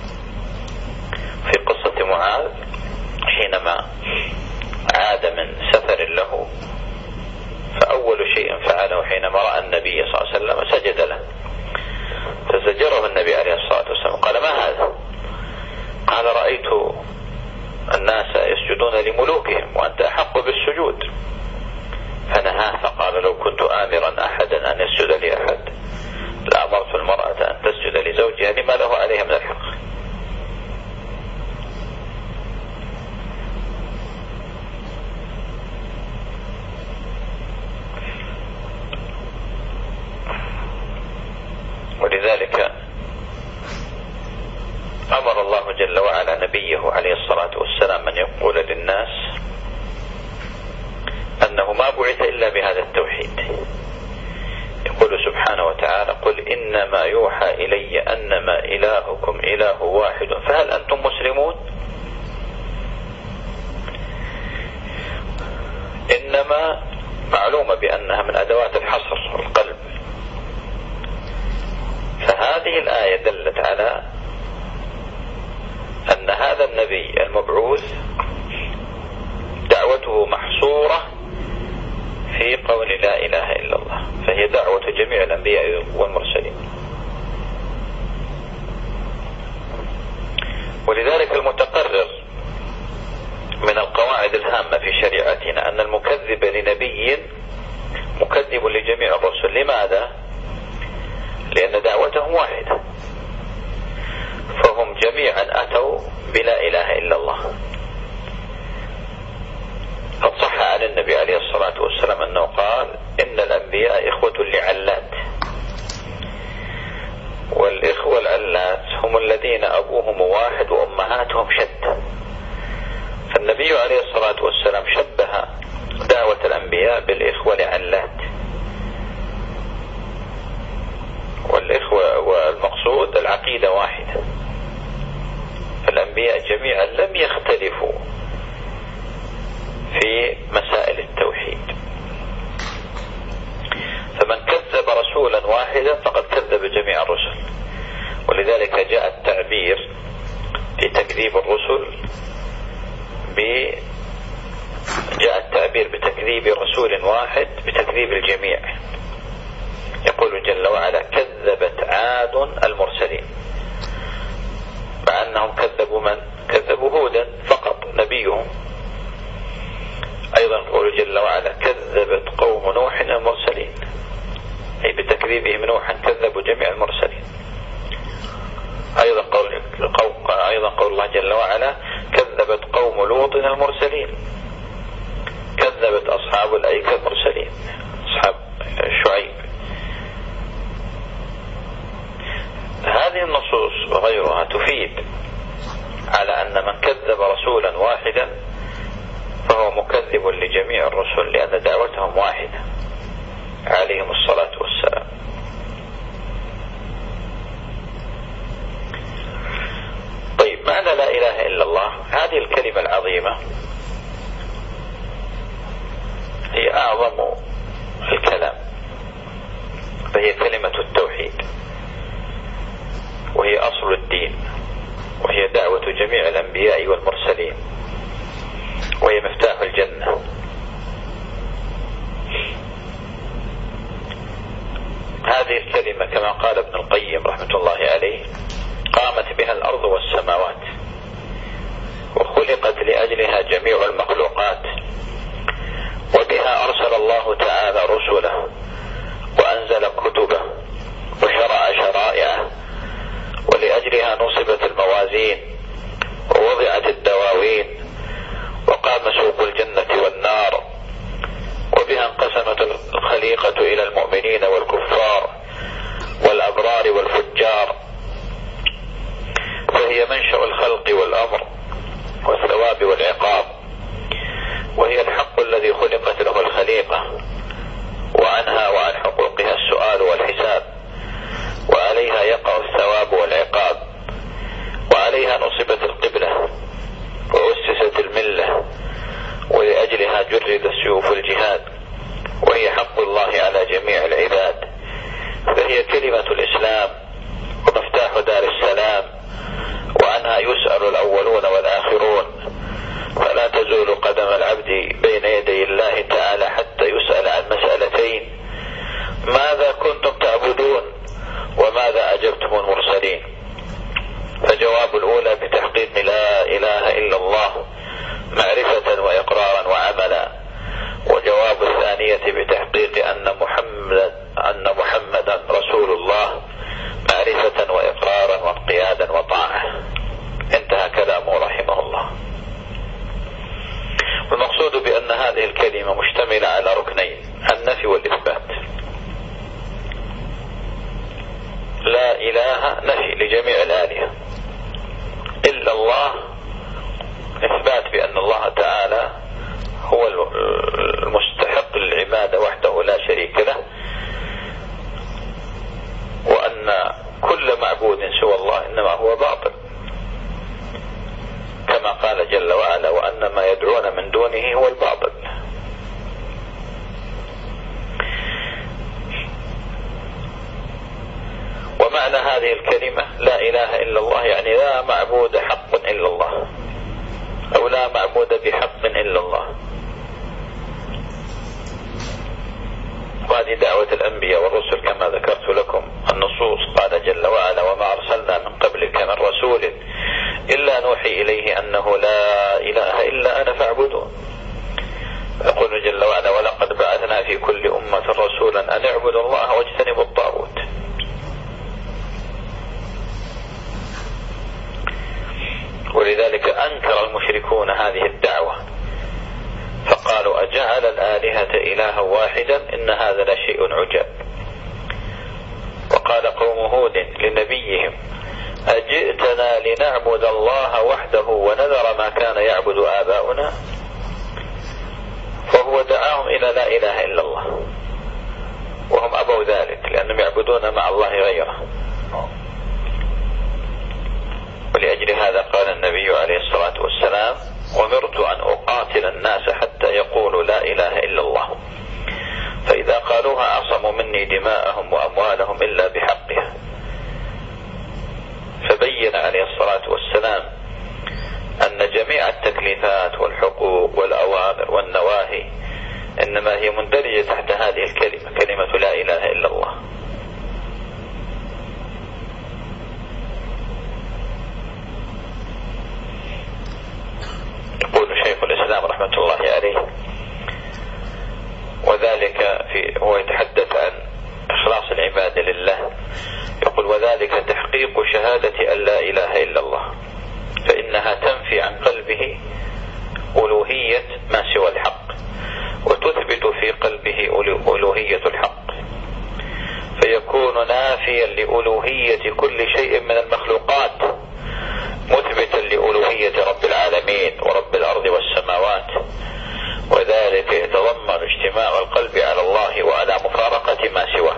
في قصة معاذ حينما عاد من سفر له، فأول شيء فعله حينما رأى النبي صلى الله عليه وسلم سجد له، فزجره النبي عليه الصلاة والسلام قال: ما هذا؟ قال: رأيت الناس يسجدون لملوكهم وأنت أحق بالسجود. فنهاه فقال: لو كنت آمرا أحدا أن يسجد لأحد لأمرت المرأة أن تسجد لزوجها لما له عليها من الحق. ولذلك أمر الله جل وعلا نبيه عليه الصلاة والسلام أن يقول للناس أنه ما بعث إلا بهذا التوحيد. يقول سبحانه وتعالى: قل إنما يوحى إلي أنما إلهكم إله واحد فهل أنتم مسلمون؟ إنما معلومة بأنها من أدوات الحصر والقلب، فهذه الآية دلت على أن هذا النبي المبعوث دعوته محصورة في بقول لا إله إلا الله، فهي دعوة جميع الأنبياء والمرسلين. ولذلك المتقرر من القواعد الهامة في شريعتنا أن المكذب لنبي مكذب لجميع الرسل. لماذا؟ لأن دعوتهم واحدة، فهم جميعا أتوا بلا إله إلا الله. قد صح عن النبي عليه الصلاة والسلام أنه قال: إن الأنبياء إخوة لعلات، والإخوة العلات هم الذين أبوهم واحد وأمهاتهم شتى. فالنبي عليه الصلاة والسلام شبه دعوة الأنبياء بالإخوة لعلات، والإخوة والمقصود العقيدة واحدة. الأنبياء جميعا لم يختلفوا في مسائل التوحيد، فمن كذب رسولا واحدا فقد كذب جميع الرسل. ولذلك جاء التعبير في تكذيب الرسل ب جاء التعبير بتكذيب رسول واحد بتكذيب الجميع. يقول جل وعلا: كذبت عاد المرسلين، مع أنهم كذبوا من؟ كذبوا هودا فقط نبيهم. أيضا يقول جل وعلا: كذبت قوم نوح المرسلين، أي بتكذيبهم نوحا كذبوا جميع المرسلين. أيضا قول, أيضا قول الله جل وعلا: كذبت قوم لوط المرسلين، كذبت أصحاب الأيكة المرسلين، أصحاب شعيب. هذه النصوص وغيرها تفيد على أن من كذب رسولا واحدا فهو مكذب لجميع الرسل، لأن دعوتهم واحدة عليهم الصلاة والسلام. طيب، معنى لا إله إلا الله، هذه الكلمة العظيمة هي أعظم الكلام، فهي كلمة التوحيد، وهي أصل الدين، وهي دعوة جميع الأنبياء والمرسلين، وهي مفتاح الجنة. هذه الكلمة كما قال ابن القيم رحمة الله عليه: قامت بها الأرض والسماوات، وخلقت لأجلها جميع المخلوقات، وبها أرسل الله تعالى رسله، وأنزل كتبه، وشرع شرائعه، ولأجلها نصبت الموازين، ووضعت الدواوين، وقام سوق الجنة والنار، وبها انقسمت الخليقة إلى المؤمنين والكفار والأبرار والفجار، فهي منشأ الخلق والأمر والثواب والعقاب، وهي الحق الذي خلقت له الخليقة، وعنها وعن حقوقها السؤال والحساب، وعليها يقع الثواب والعقاب، وعليها نصبت القبلة وأسست الملة، ولأجلها جرد السيوف الجهاد، وهي حق الله على جميع العباد، فهي كلمة الإسلام ومفتاح دار السلام، وعنها يسأل الأولون والآخرون، فلا تزول قدم العبد بين يدي الله تعالى حتى يسأل عن مسألتين: ماذا كنتم تعبدون؟ وماذا أجبتم المرسلين؟ فجواب الأولى بتحقيق لا إله إلا الله معرفة وإقرارا وعملا، وجواب الثانية بتحقيق أن محمد أن محمدا رسول الله معرفة وإقرارا وانقيادا وطاعة. انتهى كلامه رحمه الله. والمقصود بأن هذه الكلمة مشتملة على ركنين: النفي والإثبات. لا إله نفي لجميع الآلهة إلا الله، إثبات بأن الله تعالى هو المستحق للعبادة وحده لا شريك له، وأن كل معبود سوى الله إنما هو باطل، كما قال جل وعلا: وأن ما يدعون من دونه هو الباطل. ومعنى هذه الكلمة لا إله إلا الله يعني لا معبود حق إلا الله، أو لا معبود بحق إلا الله. الأنبياء والرسل كما ذكرت لكم النصوص. قال جل وعلا: وما أرسلنا من قبلك من رسول إلا نوحي إليه أنه لا إله إلا أنا فاعبدون. يقول جل وعلا: ولقد بعثنا في كل أمة رسولا أن اعبدوا الله واجتنبوا الطاغوت. ولذلك أنكر المشركون هذه الدعوة فقالوا: أجعل الآلهة إلها واحدا إن هذا لشيء عجاب. وقال قوم هود لنبيهم: أجئتنا لنعبد الله وحده ونذر ما كان يعبد آباؤنا. فهو دعاهم إلى لا إله إلا الله وهم أبوا ذلك لأنهم يعبدون مع الله غيره. ولأجل هذا قال النبي عليه الصلاة والسلام: أمرت أن أقاتل الناس حتى يقولوا لا إله إلا الله، فإذا قالوها عصموا مني دماءهم وأموالهم إلا بحقها. فبين عليه الصلاة والسلام أن جميع التكليفات والحقوق والأوامر والنواهي إنما هي مندرجة تحت هذه الكلمة، كلمة لا إله إلا الله. يقول شيخ الإسلام رحمة الله عليه: وذلك في هو يتحدث عن إخلاص العبادة لله، يقول: وذلك تحقيق شهادة أن لا إله إلا الله، فإنها تنفي عن قلبه ألوهية ما سوى الحق وتثبت في قلبه ألوهية الحق، فيكون نافيا لألوهية كل شيء من المخلوقات مثبتا لألوهية رب العالمين ورب الأرض والسماوات. وذلك يتضمن اجتماع القلب على الله وعلى مفارقة ما سواه،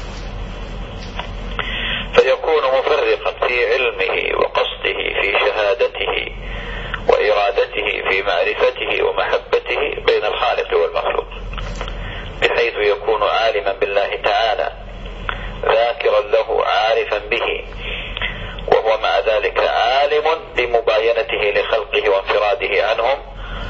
فيكون مفرقا في علمه وقصده في شهادته وإرادته في معرفته ومحبته بين الخالق والمخلوق، بحيث يكون عالما بالله تعالى ذاكرا له عارفا به، وهو مع ذلك عالم بمباينته لخلقه وانفراده عنهم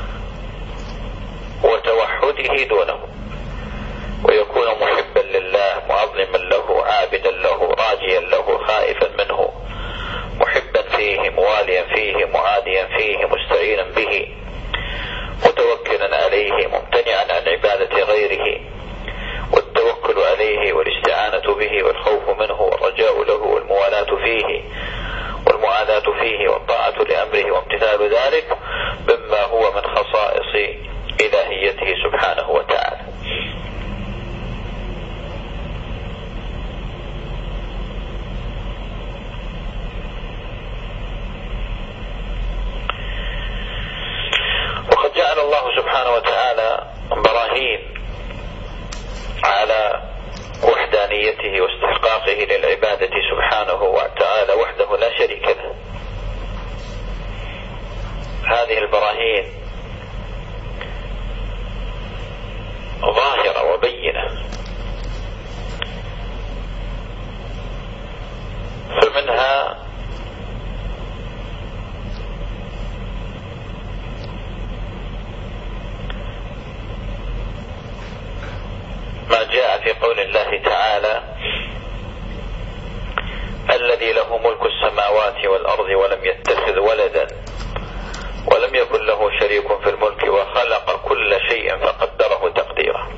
وتوحده دونهم، ويكون محبا لله معظما له عابدا له راجيا له خائفا منه محبا فيه مواليا فيه معاديا فيه مستعينا به متوكلا عليه ممتنعا عن عبادة غيره، والتوكل عليه والاستعانة به والخوف منه والرجاء له والموالاة فيه والمعاداة فيه والطاعة لأمره وامتثال ذلك مما هو من خصائص إلهيته سبحانه وتعالى. وقد جعل الله سبحانه وتعالى براهين على وحدانيته واستحقاقه للعبادة سبحانه وتعالى وحده لا شريك له. هذه البراهين ظاهرة وبينة، فمنها ما جاء في قول الله تعالى: الذي له ملك السماوات والأرض ولم يتخذ ولدا ولم يكن له شريك في الملك وخلق كل شيء فقدره تقديرا.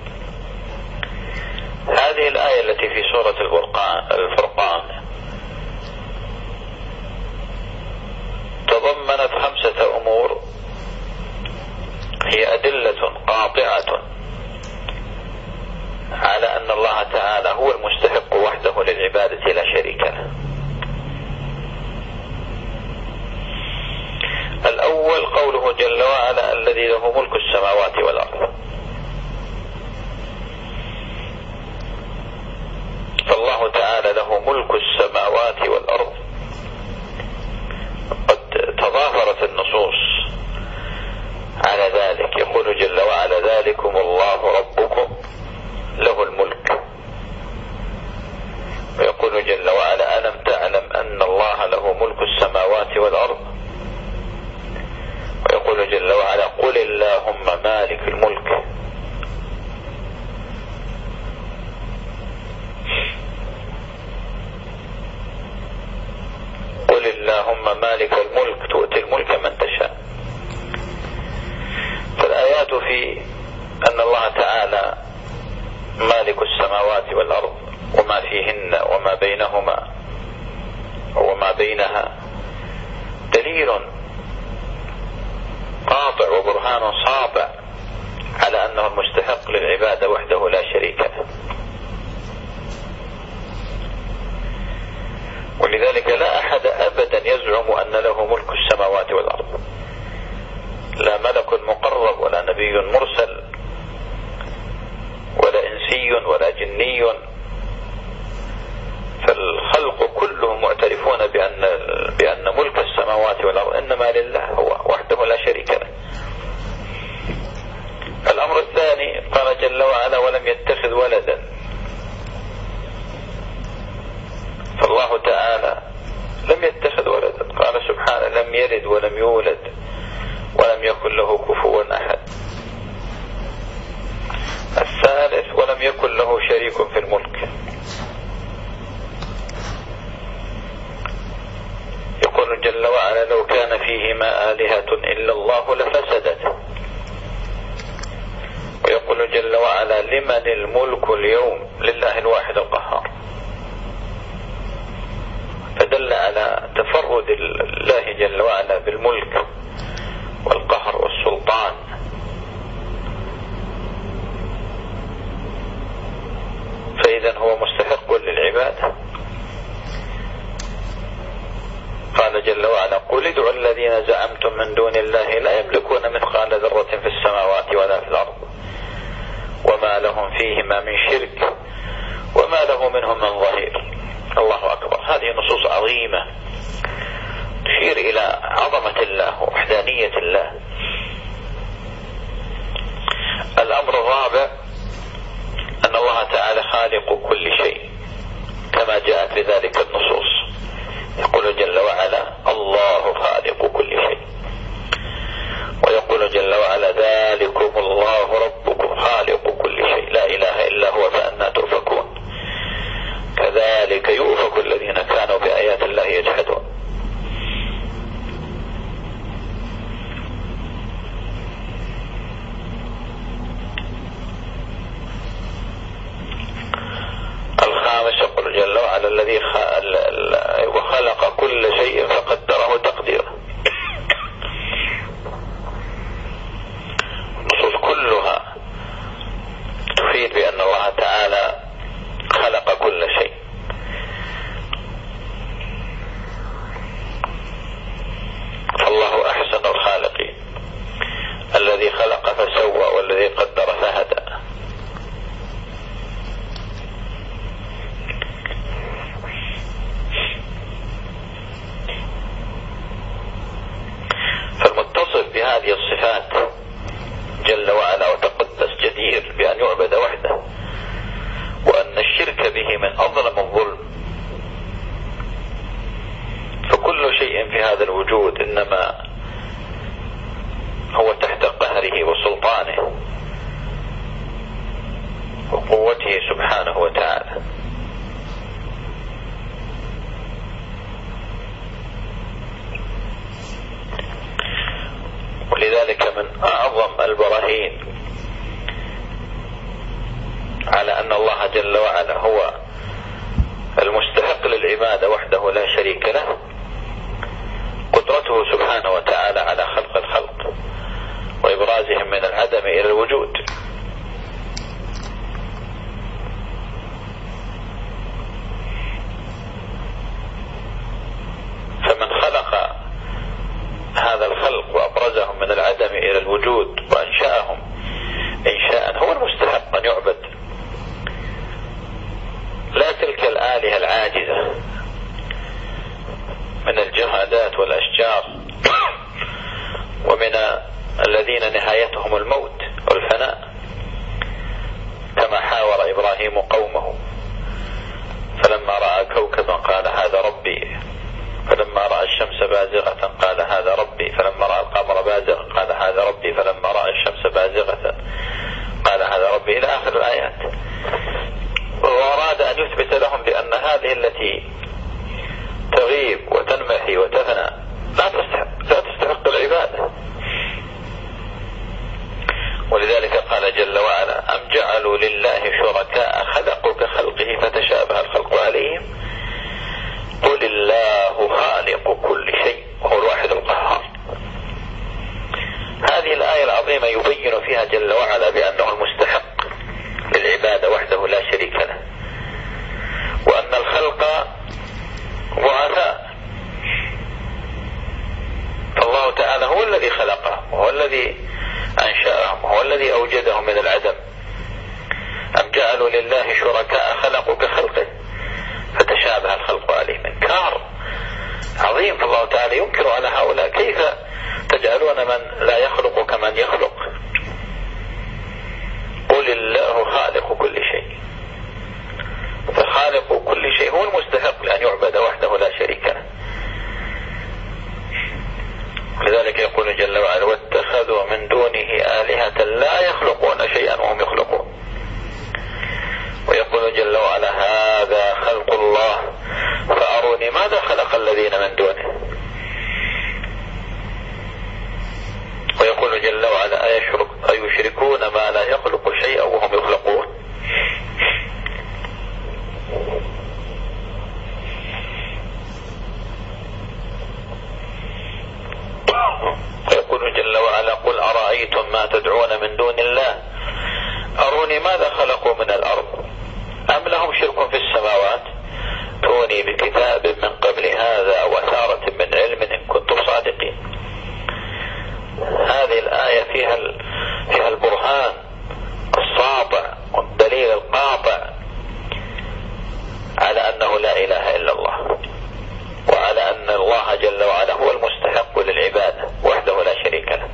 هذه الآية التي في سورة الفرقان تضمنت خمسة أمور هي أدلة قاطعة على أن الله تعالى هو المستحق وحده للعبادة لا شريك له. الأول قوله جل وعلا: الذي له ملك السماوات والأرض. فالله تعالى له ملك السماوات والأرض، قد تضافرت النصوص على ذلك. يقول جل وعلا: ذلكم الله ربكم له الملك. ويقول جل وعلا: ألم تعلم أن الله له ملك السماوات والأرض. ويقول جل وعلا: قل اللهم مالك في أن الله تعالى مالك السماوات والأرض وما فيهن وما بينهما وما بينها دليل قاطع وبرهان ساطع على أنه المستحق للعبادة وحده لا شريك له. ولذلك لا أحد أبدا يزعم أن له ملك السماوات والأرض، لا ملك مقرب ولا نبي مرسل ولا إنسي ولا جني، فالخلق كلهم معترفون بأن بأن ملك السماوات والأرض إنما لله هو وحده لا شريك له. الأمر الثاني قال جل وعلا ولم يتخذ ولدا، فالله تعالى لم يتخذ ولدا، قال سبحانه لم يلد ولم يولد ولم يكن له كفوا أحد. الثالث ولم يكن له شريك في الملك، يقول جل وعلا لو كان فيهما آلهة إلا الله لفسدت. ويقول جل وعلا لمن الملك اليوم لله الواحد القهار. فدل على تفرد الله جل وعلا بالملك والقهر والسلطان. فإذا هو مستحق للعبادة. قال جل وعلا قل ادعوا الذين زعمتم من دون الله لا يملكون مثقال ذرة في السماوات ولا في الأرض وما لهم فيهما من شرك وما له منهم من ظهير. الله أكبر. هذه نصوص عظيمة تشير إلى عظمة الله ووحدانية الله. الأمر الرابع أن الله تعالى خالق كل شيء كما جاءت بذلك النصوص. يقول جل وعلا الله خالق كل شيء، ويقول جل وعلا ذلكم الله ربكم خالق كل شيء لا إله إلا هو فأنى تؤفكون. كذلك يؤفك الذين كانوا بآيات الله يجحدون. الخامس يقول جل وعلا الذي خلق كل شيء فقدره تقديره. النصوص كلها تفيد بأن الله تعالى خلق كل شيء. فالله أحسن الخالقين الذي خلق فسوى والذي قدر فهدى. فالمتصف بهذه الصفات جل وعلا وتقدس جدير بأن يعبد وحده، وأن الشرك به من أظلم الظلم. فكل شيء في هذا الوجود إنما هو تحت قهره وسلطانه وقوته سبحانه وتعالى. ولذلك من أعظم البراهين على أن الله جل وعلا هو المستحق للعبادة وحده لا شريك له قدرته سبحانه وتعالى على خلق الخلق وإبرازهم من العدم إلى الوجود. فمن خلق هذا الخلق وأبرزهم من العدم إلى الوجود وأنشأهم إنشاء هو المستحق أن يعبد، لا تلك الآلهة العاجزة من الجمادات والأشجار ومن الذين نهايتهم الموت والفناء، كما حاور إبراهيم قومه فلما رأى كوكبا قال هذا ربي، فلما رأى الشمس بازغة قال هذا ربي، فلما رأى القمر بازغا قال هذا ربي، فلما رأى الشمس بازغة قال هذا ربي، إلى آخر الآيات. وأراد أن يثبت لهم بأن هذه التي تغيب وتنمحي وتفنى لا تستحق, لا تستحق العبادة. ولذلك قال جل وعلا: أم جعلوا لله شركاء خلقوا كخلقه فتشابه الخلق عليهم قل الله خالق كل شيء وهو الواحد القهار. هذه الآية العظيمة يبين فيها جل وعلا بأنه المستحق للعبادة وحده لا شريك له، وأن الخلق ضعفاء، فالله تعالى هو الذي خلقهم وهو الذي أنشأهم وهو الذي أوجدهم من العدم. أم جعلوا لله شركاء خلقوا كخلقه فتشابه الخلق عليهم. إنكار عظيم، فالله تعالى ينكر على هؤلاء: كيف تجعلون من لا يخلق كمن يخلق؟ قل الله خالق كل شيء. فخالق كل شيء هو المستحق لأن يعبد وحده لا شريك له. لذلك يقول جل وعلا: واتخذوا من دونه آلهة لا يخلقون شيئا وهم يخلقون. ويقول جل وعلا: هذا خلق الله فأروني ماذا خلق الذين من دونه. ويقول جل وعلا: أيشركون ما لا يخلق شيئا وهم يخلقون. ويقول جل وعلا: قل أرأيتم ما تدعون من دون الله أروني ماذا خلقوا من الأرض أم لهم شرك في السماوات ائتوني بكتاب من قبل هذا أو أثارة من علم إن كنتم صادقين. هذه الآية فيها فيها البرهان الساطع والدليل القاطع على أنه لا إله إلا الله، وعلى أن الله جل وعلا هو المستحق للعبادة وحده لا شريك له.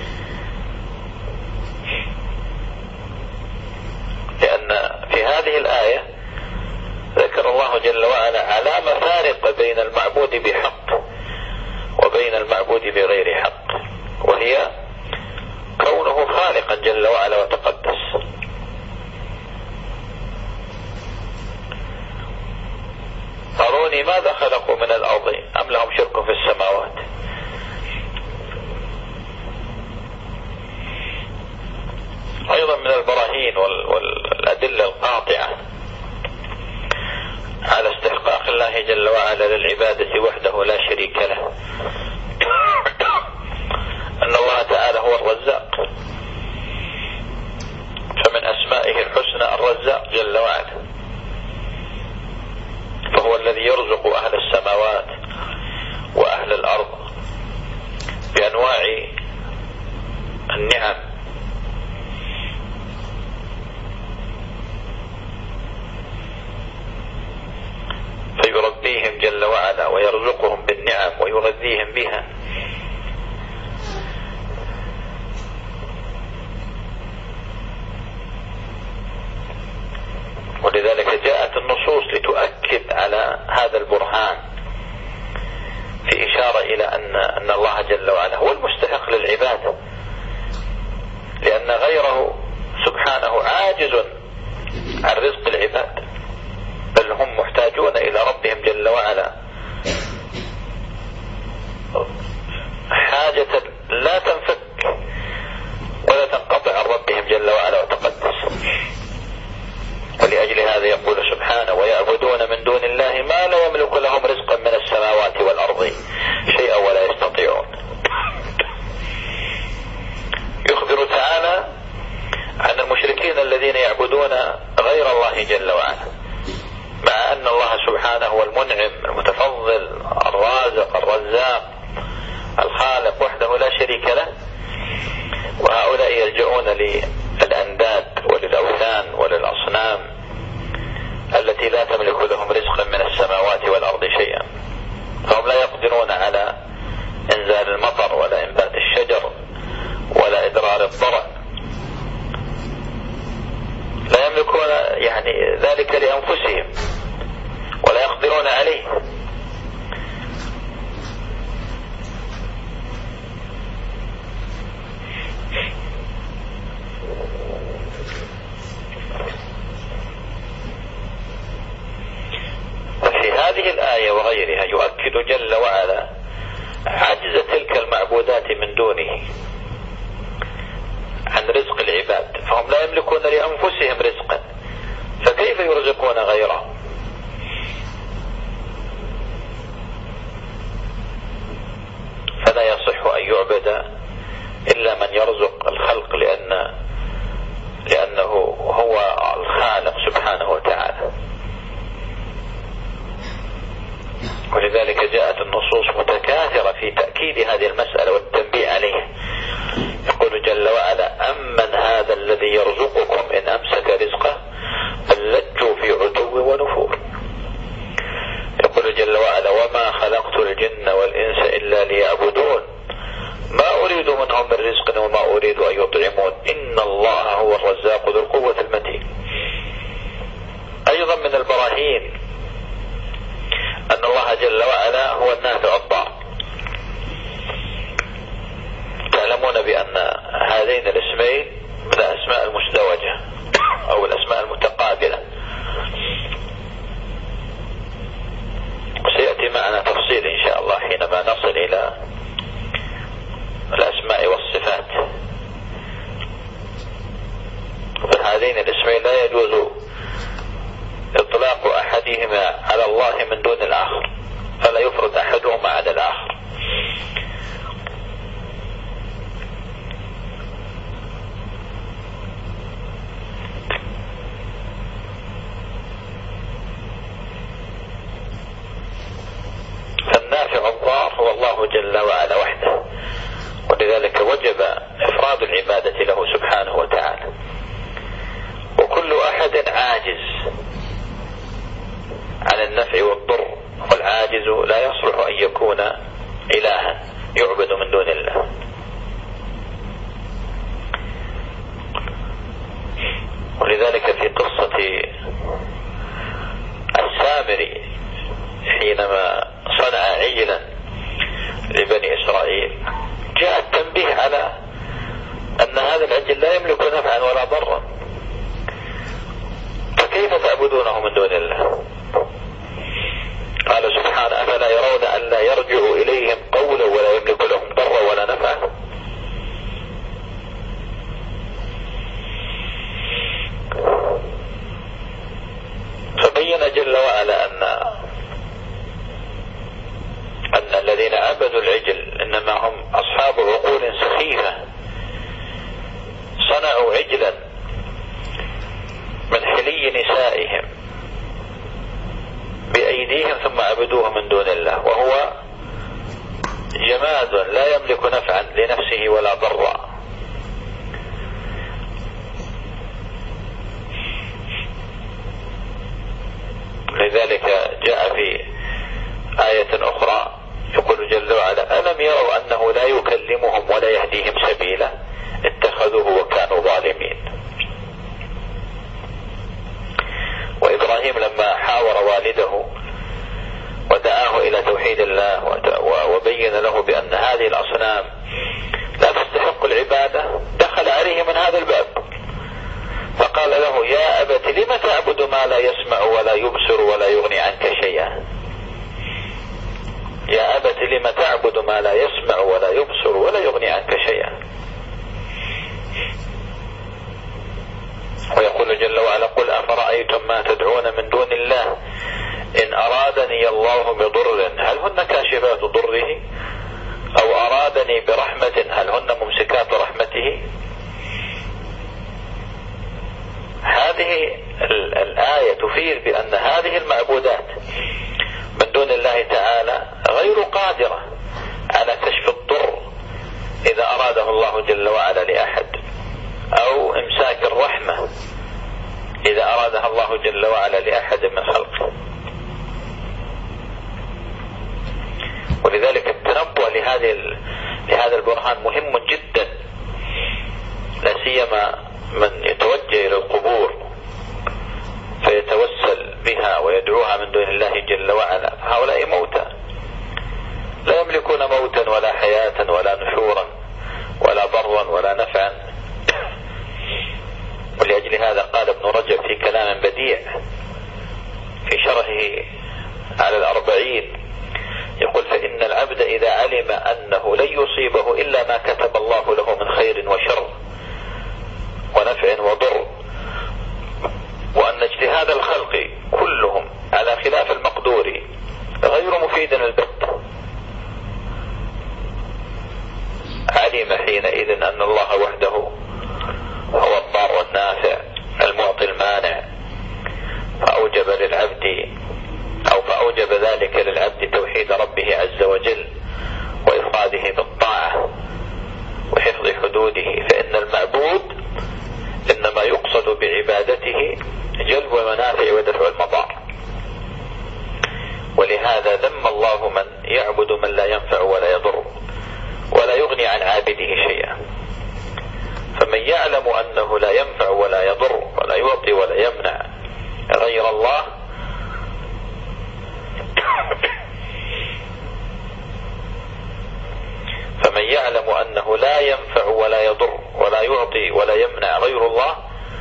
لأن في هذه الآية ذكر الله جل وعلا علامة فارقة بين المعبود بحق وبين المعبود بغير حق، وهي كونه خالقا جل وعلا وتقدس. أروني ماذا خلقوا من الأرض أم لهم شرك في السماوات. أيضا من البراهين والأدلة القاطعة على استحقاق الله جل وعلا للعبادة وحده لا شريك له أن الله تعالى هو الرزاق، فمن أسمائه الحسنى الرزاق جل وعلا، فهو الذي يرزق أهل السماوات وأهل الأرض بأنواع النعم، فيربيهم جل وعلا ويرزقهم بالنعم ويغذيهم بها. ولذلك جاءت النصوص لتؤكد على هذا البرهان في إشارة إلى أن أن الله جل وعلا هو المستحق للعبادة، لأن غيره سبحانه عاجز عن رزق العباد، بل هم محتاجون إلى ربهم جل وعلا حاجة لا تنفك ولا تنقطع عن ربهم جل وعلا وتقدس. ولأجل هذا يقول سبحانه: ويعبدون من دون الله ما لا يملك لهم رزقا من السماوات والأرض شيئا ولا يستطيعون. يخبر تعالى عن المشركين الذين يعبدون غير الله جل وعلا، مع أن الله سبحانه هو المنعم المتفضل الرازق الرزاق الخالق وحده لا شريك له، وهؤلاء يلجؤون للأنداد وللأوثان وللأصنام التي لا تملك لهم رزقا من السماوات والأرض شيئا، فهم لا يقدرون على إنزال المطر ولا إنبات الشجر ولا إدرار الضرع، لا يملكون يعني ذلك لأنفسهم ولا يقدرون عليه. وفي هذه الآية وغيرها يؤكد جل وعلا عجز تلك المعبودات من دونه عن رزق العباد العباد، فهم لا يملكون لأنفسهم رزقا، فكيف يرزقون غيرهم؟ فلا يصح أن يعبد إلا من يرزق الخلق، لأن لأنه هو الخالق سبحانه وتعالى. ولذلك جاءت النصوص متكاثرة في تأكيد هذه المسألة والتنبيه عليها. يقول جل وعلا: أمن هذا الذي يرزقكم إن أمسك رزقه بل لجوا في عتو ونفور. يقول جل وعلا: وما خلقت الجن والإنس إلا ليعبدون ما أريد منهم من رزق وما أريد أن يطعمون إن الله هو الرزاق ذو القوة المتين. أيضا من البراهين أن الله جل وعلا هو النافع الضار. تعلمون بأن هذين الاسمين من الأسماء المزدوجة أو الأسماء المتقابلة، وسيأتي معنا تفصيل إن شاء الله حينما نصل إلى الأسماء والصفات. فهذين الاسمين لا يجوز إطلاق أحدهما على الله من دون الآخر، فلا يفرد أحدهما على الآخر. فالنافع الضار هو الله جل وعلا وحده، ولذلك وجب إفراد العبادة له سبحانه وتعالى. وكل أحد عاجز عن النفع والضر، والعاجز لا يصلح أن يكون إلها يعبد من دون الله. ولذلك في قصة السامري حينما صنع عجلا لبني إسرائيل جاء التنبيه على أن هذا العجل لا يملك نفعا ولا ضرا، فكيف تعبدونه من دون الله؟ قال سبحانه: أفلا يرون أن لا يرجع إليهم قولا ولا يملك لهم ضرا ولا نفعا. فبين جل وعلا أن أن الذين عبدوا العجل إنما هم أصحاب عقول سخيفة، صنعوا عجلا من حلي نسائهم بأيديهم ثم عبدوه من دون الله، وهو جماد لا يملك نفعا لنفسه ولا ضرا. لذلك جاء في آية أخرى يقول جل وعلا: ألم يروا أنه لا يكلمهم ولا يهديهم سبيلا اتخذوه وكانوا ظالمين. وإبراهيم لما حاور والده ودعاه إلى توحيد الله وبين له بأن هذه الأصنام لا تستحق العبادة، دخل عليه من هذا الباب فقال له: يا أبت لم تعبد ما لا يسمع ولا يبصر ولا يغني عنك شيئا. يا أبت لم تعبد ما لا يسمع ولا يبصر ولا يغني عنك شيئا. ويقول جل وعلا: قل أفرأيتم ما تدعون من دون الله إن أرادني الله بضر هل هن كاشفات ضره أو أرادني برحمة هل هن ممسكات رحمته. هذه الآية تفيد بأن هذه المعبودات من دون الله تعالى غير قادرة على كشف الضر إذا أراده الله جل وعلا لأحد، أو إمساك الرحمة إذا أرادها الله جل وعلا لأحد من خلقه. ولذلك التنبؤ لهذه لهذا البرهان مهم جدا، لا سيما من يتوجه إلى القبور فيتوسل بها ويدعوها من دون الله جل وعلا. هؤلاء موتى لا يملكون موتا ولا حياة ولا نشورا ولا ضرا ولا نفعا. ولأجل هذا قال ابن رجب في كلام بديع في شرحه على الأربعين، يقول: فإن العبد إذا علم أنه لن يصيبه إلا ما كتب الله له من خير وشر ونفع وظيفته جلب المنافع ودفع المضار. ولهذا ذم الله من يعبد من لا ينفع ولا يضر ولا يغني عن عابده شيئا. فمن يعلم أنه لا ينفع ولا يضر ولا يعطي ولا يمنع غير الله فمن يعلم أنه لا ينفع ولا يضر ولا يعطي ولا يمنع غير الله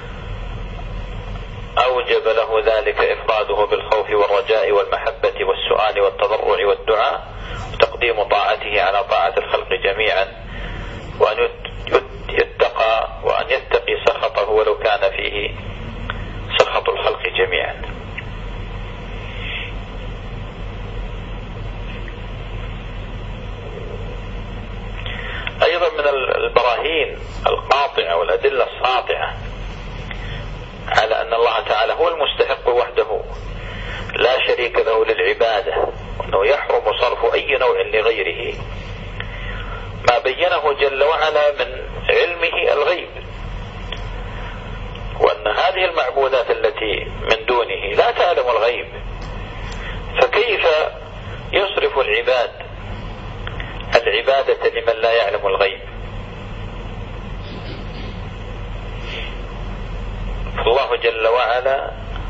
أوجب له ذلك إفراده بالخوف والرجاء والمحبة والسؤال والتضرع والدعاء وتقديم طاعته على طاعة الخلق جميعا، وأن يتقى وأن يتقي سخطه ولو كان فيه سخط الخلق جميعا. أيضا من البراهين القاطعة والأدلة الساطعة على أن الله تعالى هو المستحق وحده لا شريك له للعبادة، وأنه يحرم صرف أي نوع لغيره، ما بينه جل وعلا من علمه الغيب، وأن هذه المعبودات التي من دونه لا تعلم الغيب، فكيف يصرف العباد العبادة لمن لا يعلم الغيب؟ فالله جل وعلا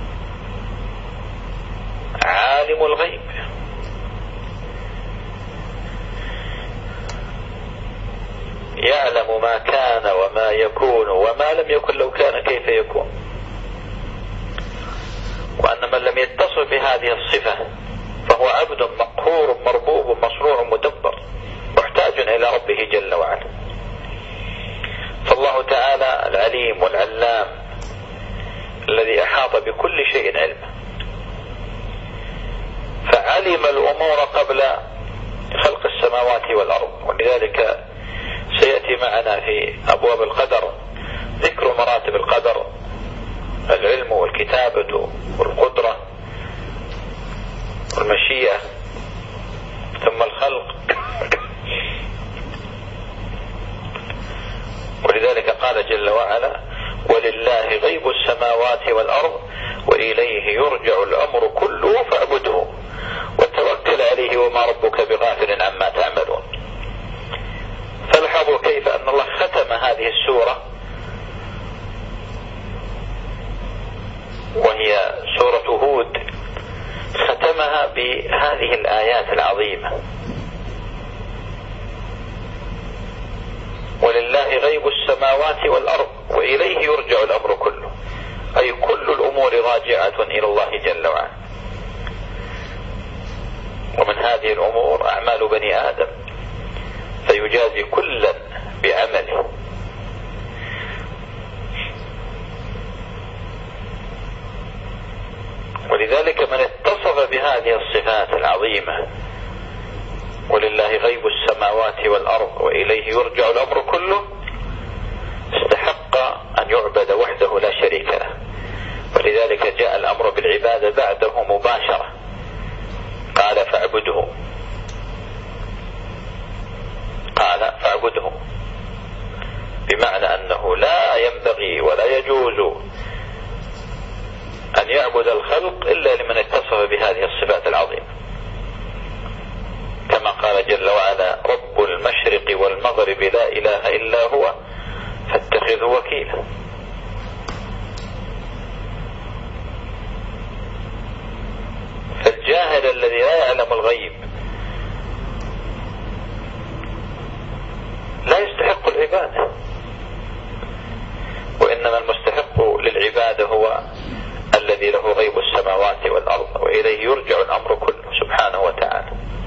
عالم الغيب، يعلم ما كان وما يكون وما لم يكن لو كان كيف يكون. وأن من لم يتصف بهذه الصفة فهو عبد مقهور مربوب مصروع مدبر محتاج إلى ربه جل وعلا. فالله تعالى العليم والعلام الذي أحاط بكل شيء علما، فعلم الأمور قبل خلق السماوات والأرض. ولذلك سيأتي معنا في أبواب القدر ذكر مراتب القدر: العلم والكتابة والقدرة والمشيئة ثم الخلق. ولذلك قال جل وعلا: ولله غيب السماوات والأرض وإليه يرجع الأمر كله فاعبده وتوكل عليه وما ربك بغافل عما تعملون. فالحظوا كيف أن الله ختم هذه السورة وهي سورة هود، ختمها بهذه الآيات العظيمة: ولله غيب السماوات والأرض وإليه يرجع الأمر كله، أي كل الأمور راجعة إلى الله جل وعلا. ومن هذه الأمور أعمال بني آدم، فيجازي كلا بعمله. ولذلك من اتصف بهذه الصفات العظيمة: ولله غيب السماوات والأرض وإليه يرجع الأمر كله، استحق أن يعبد وحده لا شريك له. ولذلك جاء الأمر بالعبادة بعده مباشرة، قال فاعبده، قال فاعبده، بمعنى أنه لا ينبغي ولا يجوز أن يعبد الخلق إلا لمن اتصف بهذه الصفات العظيمة، كما قال جل وعلا: رب المشرق والمغرب لا إله إلا هو فاتخذه وكيلا. فالجاهل الذي لا يعلم الغيب لا يستحق العبادة، وإنما المستحق للعبادة هو الذي له غيب السماوات والأرض وإليه يرجع الأمر كله سبحانه وتعالى.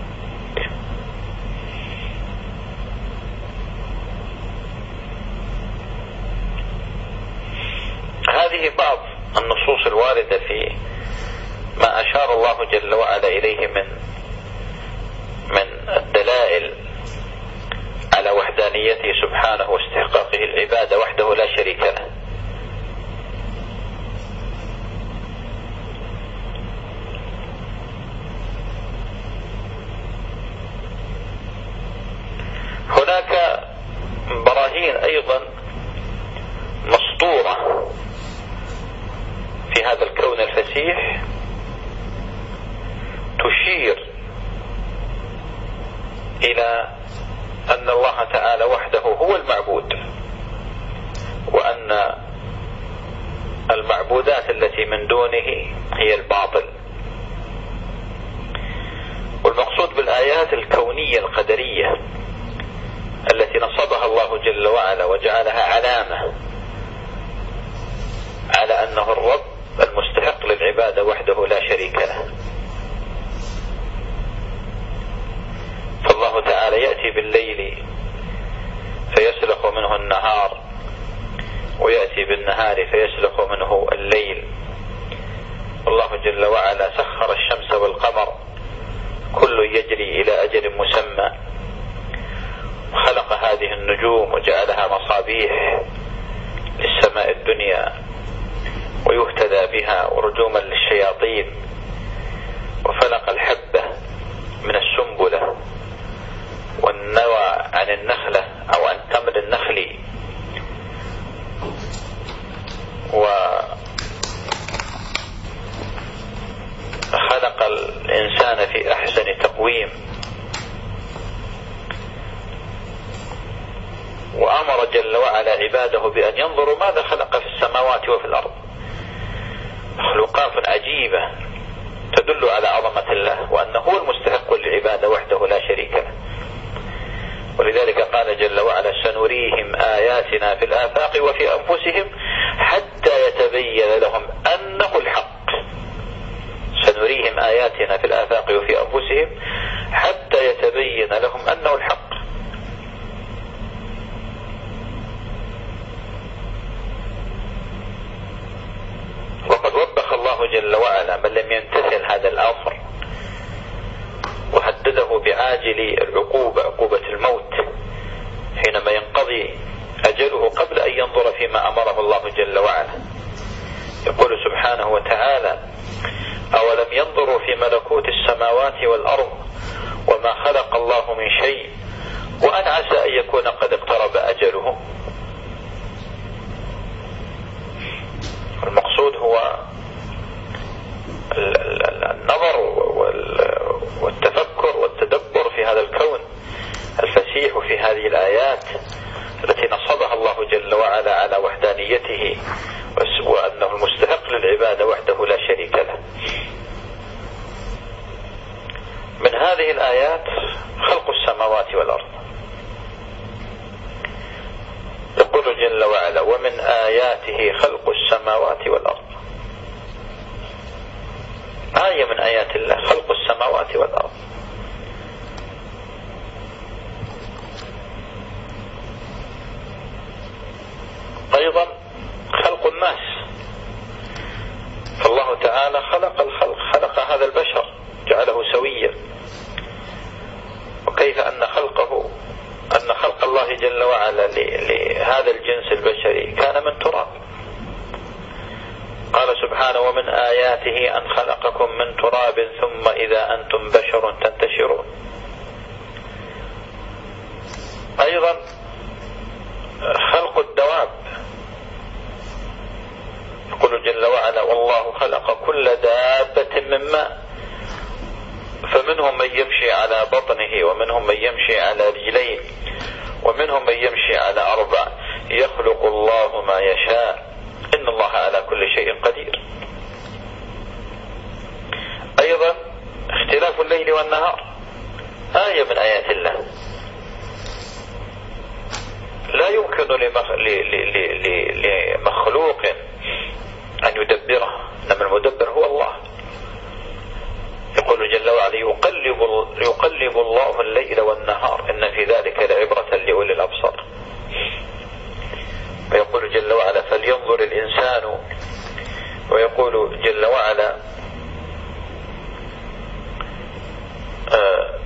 هذه بعض النصوص الواردة في ما أشار الله جل وعلا إليه من من الدلائل على وحدانيته سبحانه واستحقاقه العبادة وحده لا شريك له. هناك براهين أيضا مسطورة المعبودات التي من دونه هي الباطل. والمقصود بالآيات الكونية القدرية التي نصبها الله جل وعلا وجعلها علامة على أنه الرب المستحق للعبادة وحده لا شريك له. فالله تعالى يأتي بالليل فيسلخ منه النهار، ويأتي بالنهار فيسلخ منه الليل. والله جل وعلا سخر الشمس والقمر كل يجري إلى أجل مسمى، وخلق هذه النجوم وجعلها مصابيح للسماء الدنيا ويهتدى بها ورجوما للشياطين، وفلق الحبة من السنبلة والنوى عن النخلة أو عن تمر النخل، وخلق الإنسان في أحسن تقويم، وأمر جل وعلا عباده بأن ينظروا ماذا خلق في السماوات وفي الأرض. مخلوقات عجيبة تدل على عظمة الله وأنه هو المستحق للعبادة وحده لا شريك له. ولذلك قال جل وعلا: سنريهم آياتنا في الآفاق وفي أنفسهم حتى يتبين لهم أنه الحق. سنريهم آياتنا في الآفاق وفي أنفسهم حتى يتبين لهم أنه الحق. وقد وبخ الله جل وعلا من لم يمتثل هذا الأمر وهدده بعاجل العقوبة، عقوبة الموت، حينما ينقضي أجله قبل أن ينظر فيما أمره الله جل وعلا. يقول سبحانه وتعالى: أولم ينظروا في ملكوت السماوات والأرض وما خلق الله من شيء وأن عسى أن يكون قد اقترب أجله. المقصود هو النظر والتفكر والتدبر في هذا الكون الفسيح وفي هذه الآيات التي نصبها الله جل وعلا على وحدانيته وأنه المستحق للعبادة وحده لا شريك له. من هذه الآيات خلق السماوات والأرض. يقول جل وعلا: ومن آياته خلق السماوات والأرض. آية من آيات الله خلق السماوات والأرض. أيضا خلق الناس، فالله تعالى خلق الخلق، خلق هذا البشر جعله سويا. وكيف أن خلقه أن خلق الله جل وعلا لهذا الجنس البشري كان من تراب. قال سبحانه: ومن آياته أن خلقكم من تراب ثم إذا أنتم بشر تنتشرون. أيضا خلق الدواب، يقول جل وعلا: والله خلق كل دابة من ماء فمنهم من يمشي على بطنه ومنهم من يمشي على رجلين ومنهم من يمشي على أربع يخلق الله ما يشاء إن الله على كل شيء قدير. أيضا اختلاف الليل والنهار آية من آيات الله. لا يمكن لمخلوق أن يدبره، إنما المدبر هو الله. يقول جل وعلا: يقلب, يقلب الله الليل والنهار إن في ذلك لعبرة لأولي الأبصار. ويقول جل وعلا: فلينظر الإنسان. ويقول جل وعلا: آه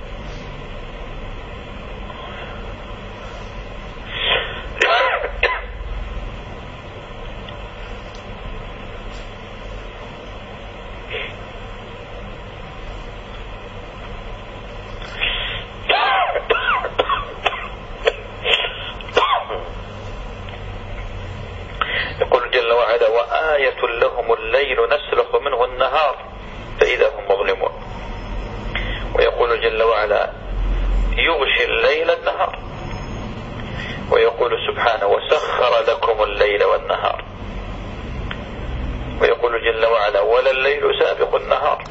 يقول جل وعلا: وآية لهم الليل نسلخ منه النهار فإذا هم مظلمون. ويقول جل وعلا: يغشي الليل النهار. ويقول سبحانه: وسخر لكم الليل والنهار. ولا الليل سابق النهار.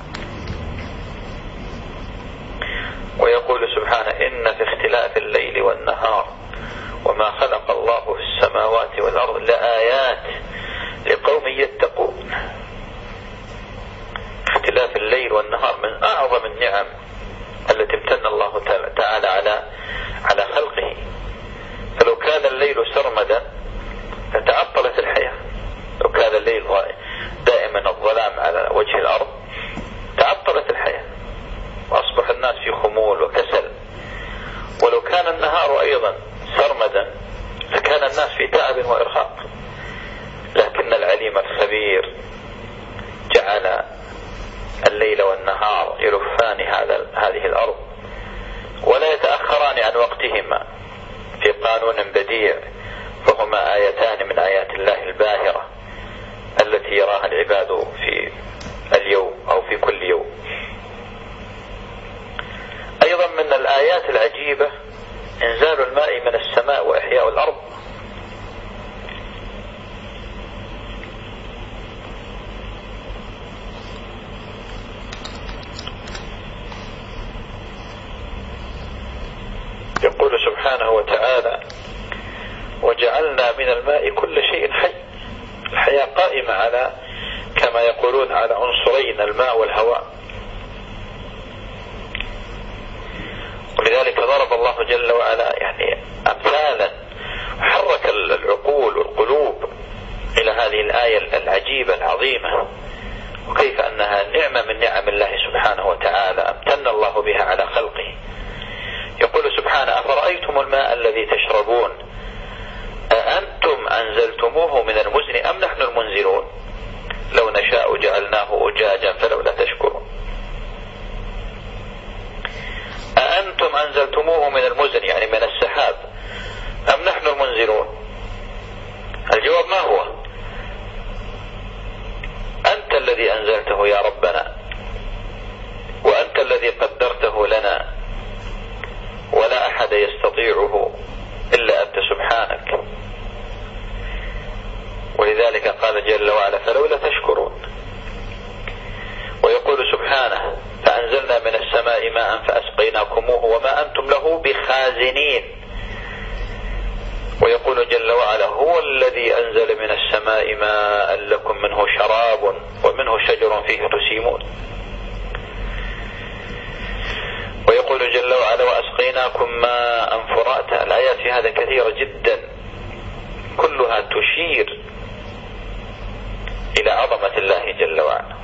ويقول سبحانه إن في اختلاف الليل والنهار وما خلق الله في السماوات والأرض لآيات لقوم يتقون. اختلاف الليل والنهار من أعظم النعم التي امتن الله تعالى على على خلقه. فلو كان الليل سرمدا لتعطلت الحياة. لو كان الليل دائما الظلام على وجه الأرض تعطلت الحياة وأصبح الناس في خمول وكسل. ولو كان النهار أيضا سرمدا لكان الناس في تعب وإرهاق. لكن العليم الخبير جعل الليل والنهار يلفان هذا هذه الأرض ولا يتأخران عن وقتهما في قانون بديع، فهما آيتان من آيات الله الباهرة التي يراها العباد في اليوم أو في كل يوم. أيضا من الآيات العجيبة إنزال الماء من السماء وإحياء الأرض. يقول سبحانه وتعالى وجعلنا من الماء كل شيء حي. الحياة قائمة على كما يقولون على عنصرين الماء والهواء. ولذلك ضرب الله جل وعلا يعني أمثالا وحرك العقول والقلوب إلى هذه الآية العجيبة العظيمة، وكيف أنها نعمة من نعم الله سبحانه وتعالى امتن الله بها على خلقه. يقول سبحانه أفرأيتم الماء الذي تشربون أأنتم أنزلتموه من المزن أم نحن المنزلون لو نشاء جعلناه أجاجا فلولا تشكرون. أأنتم أنزلتموه من المزن يعني من السحاب أم نحن المنزلون؟ الجواب ما هو؟ أنت الذي أنزلته يا ربنا وأنت الذي قدرته لنا ولا أحد يستطيعه إلا أنت سبحانك. ولذلك قال جل وعلا فلولا تشكرون. ويقول سبحانه فأنزلنا من السماء ماء فأسقيناكموه وما أنتم له بخازنين. ويقول جل وعلا هو الذي أنزل من السماء ماء لكم منه شراب ومنه شجر فيه تسيمون. ويقول جل وعلا وأسقيناكم ماء فراتا. الآيات في هذا كثيرة جدا كلها تشير إلى عظمة الله جل وعلا.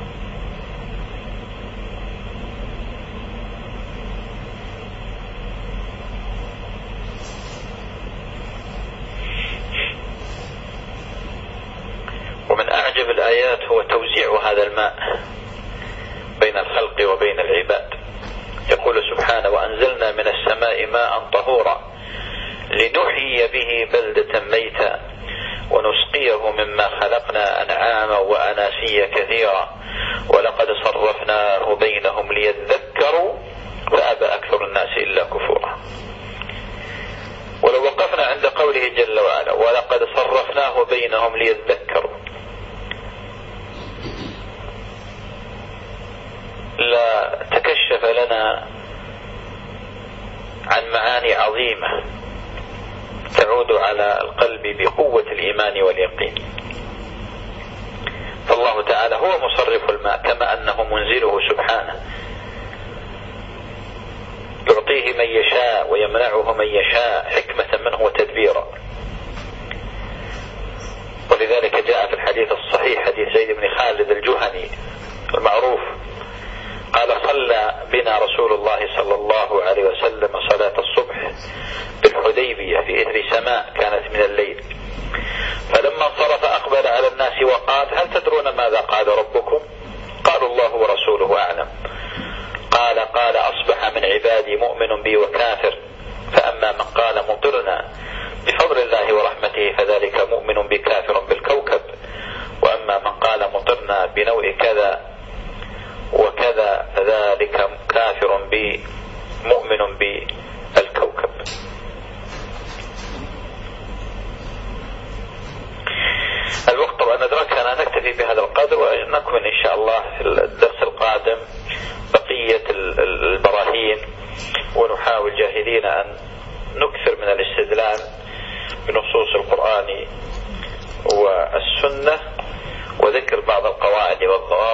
ومن أعجب الآيات هو توزيع هذا الماء بين الخلق وبين العباد. يقول سبحانه وأنزلنا من السماء ماء طهورا لنحيي به بلدة ميتا ونسقيه مما خلقنا أنعاما وأناسيا كثيرا ولقد صرفناه بينهم ليذكروا فأبى أكثر الناس إلا كفورا. ولو وقفنا عند قوله جل وعلا ولقد صرفناه بينهم ليذكروا لا تكشف لنا عن معاني عظيمة تعود على القلب بقوة الإيمان واليقين. فالله تعالى هو مصرف الماء كما أنه منزله سبحانه يعطيه من يشاء ويمنعه من يشاء حكمة منه وتدبيرا. ولذلك جاء في الحديث الصحيح حديث زيد بن خالد الجهني المعروف قال صلى بنا رسول الله صلى الله عليه وسلم صلاة الصبح بالحديبية في إثر سماء كانت من الليل، فلما انصرف أقبل على الناس وقال هل تدرون ماذا قال ربكم؟ قالوا الله ورسوله أعلم. قال قال أصبح من عبادي مؤمن بي وكافر، فأما من قال مطرنا بفضل الله ورحمته فذلك مؤمن بي كافر بالكوكب، وأما من قال مطرنا بنوع كذا وكذا فذلك كافر بي مؤمن بالكوكب. الوقت طبعا أدركنا نكتفي بهذا القدر ونكمل إن شاء الله في الدرس القادم بقية البراهين، ونحاول جاهدين أن نكثر من الاستدلال بنصوص القرآن والسنة وذكر بعض القواعد والضوابط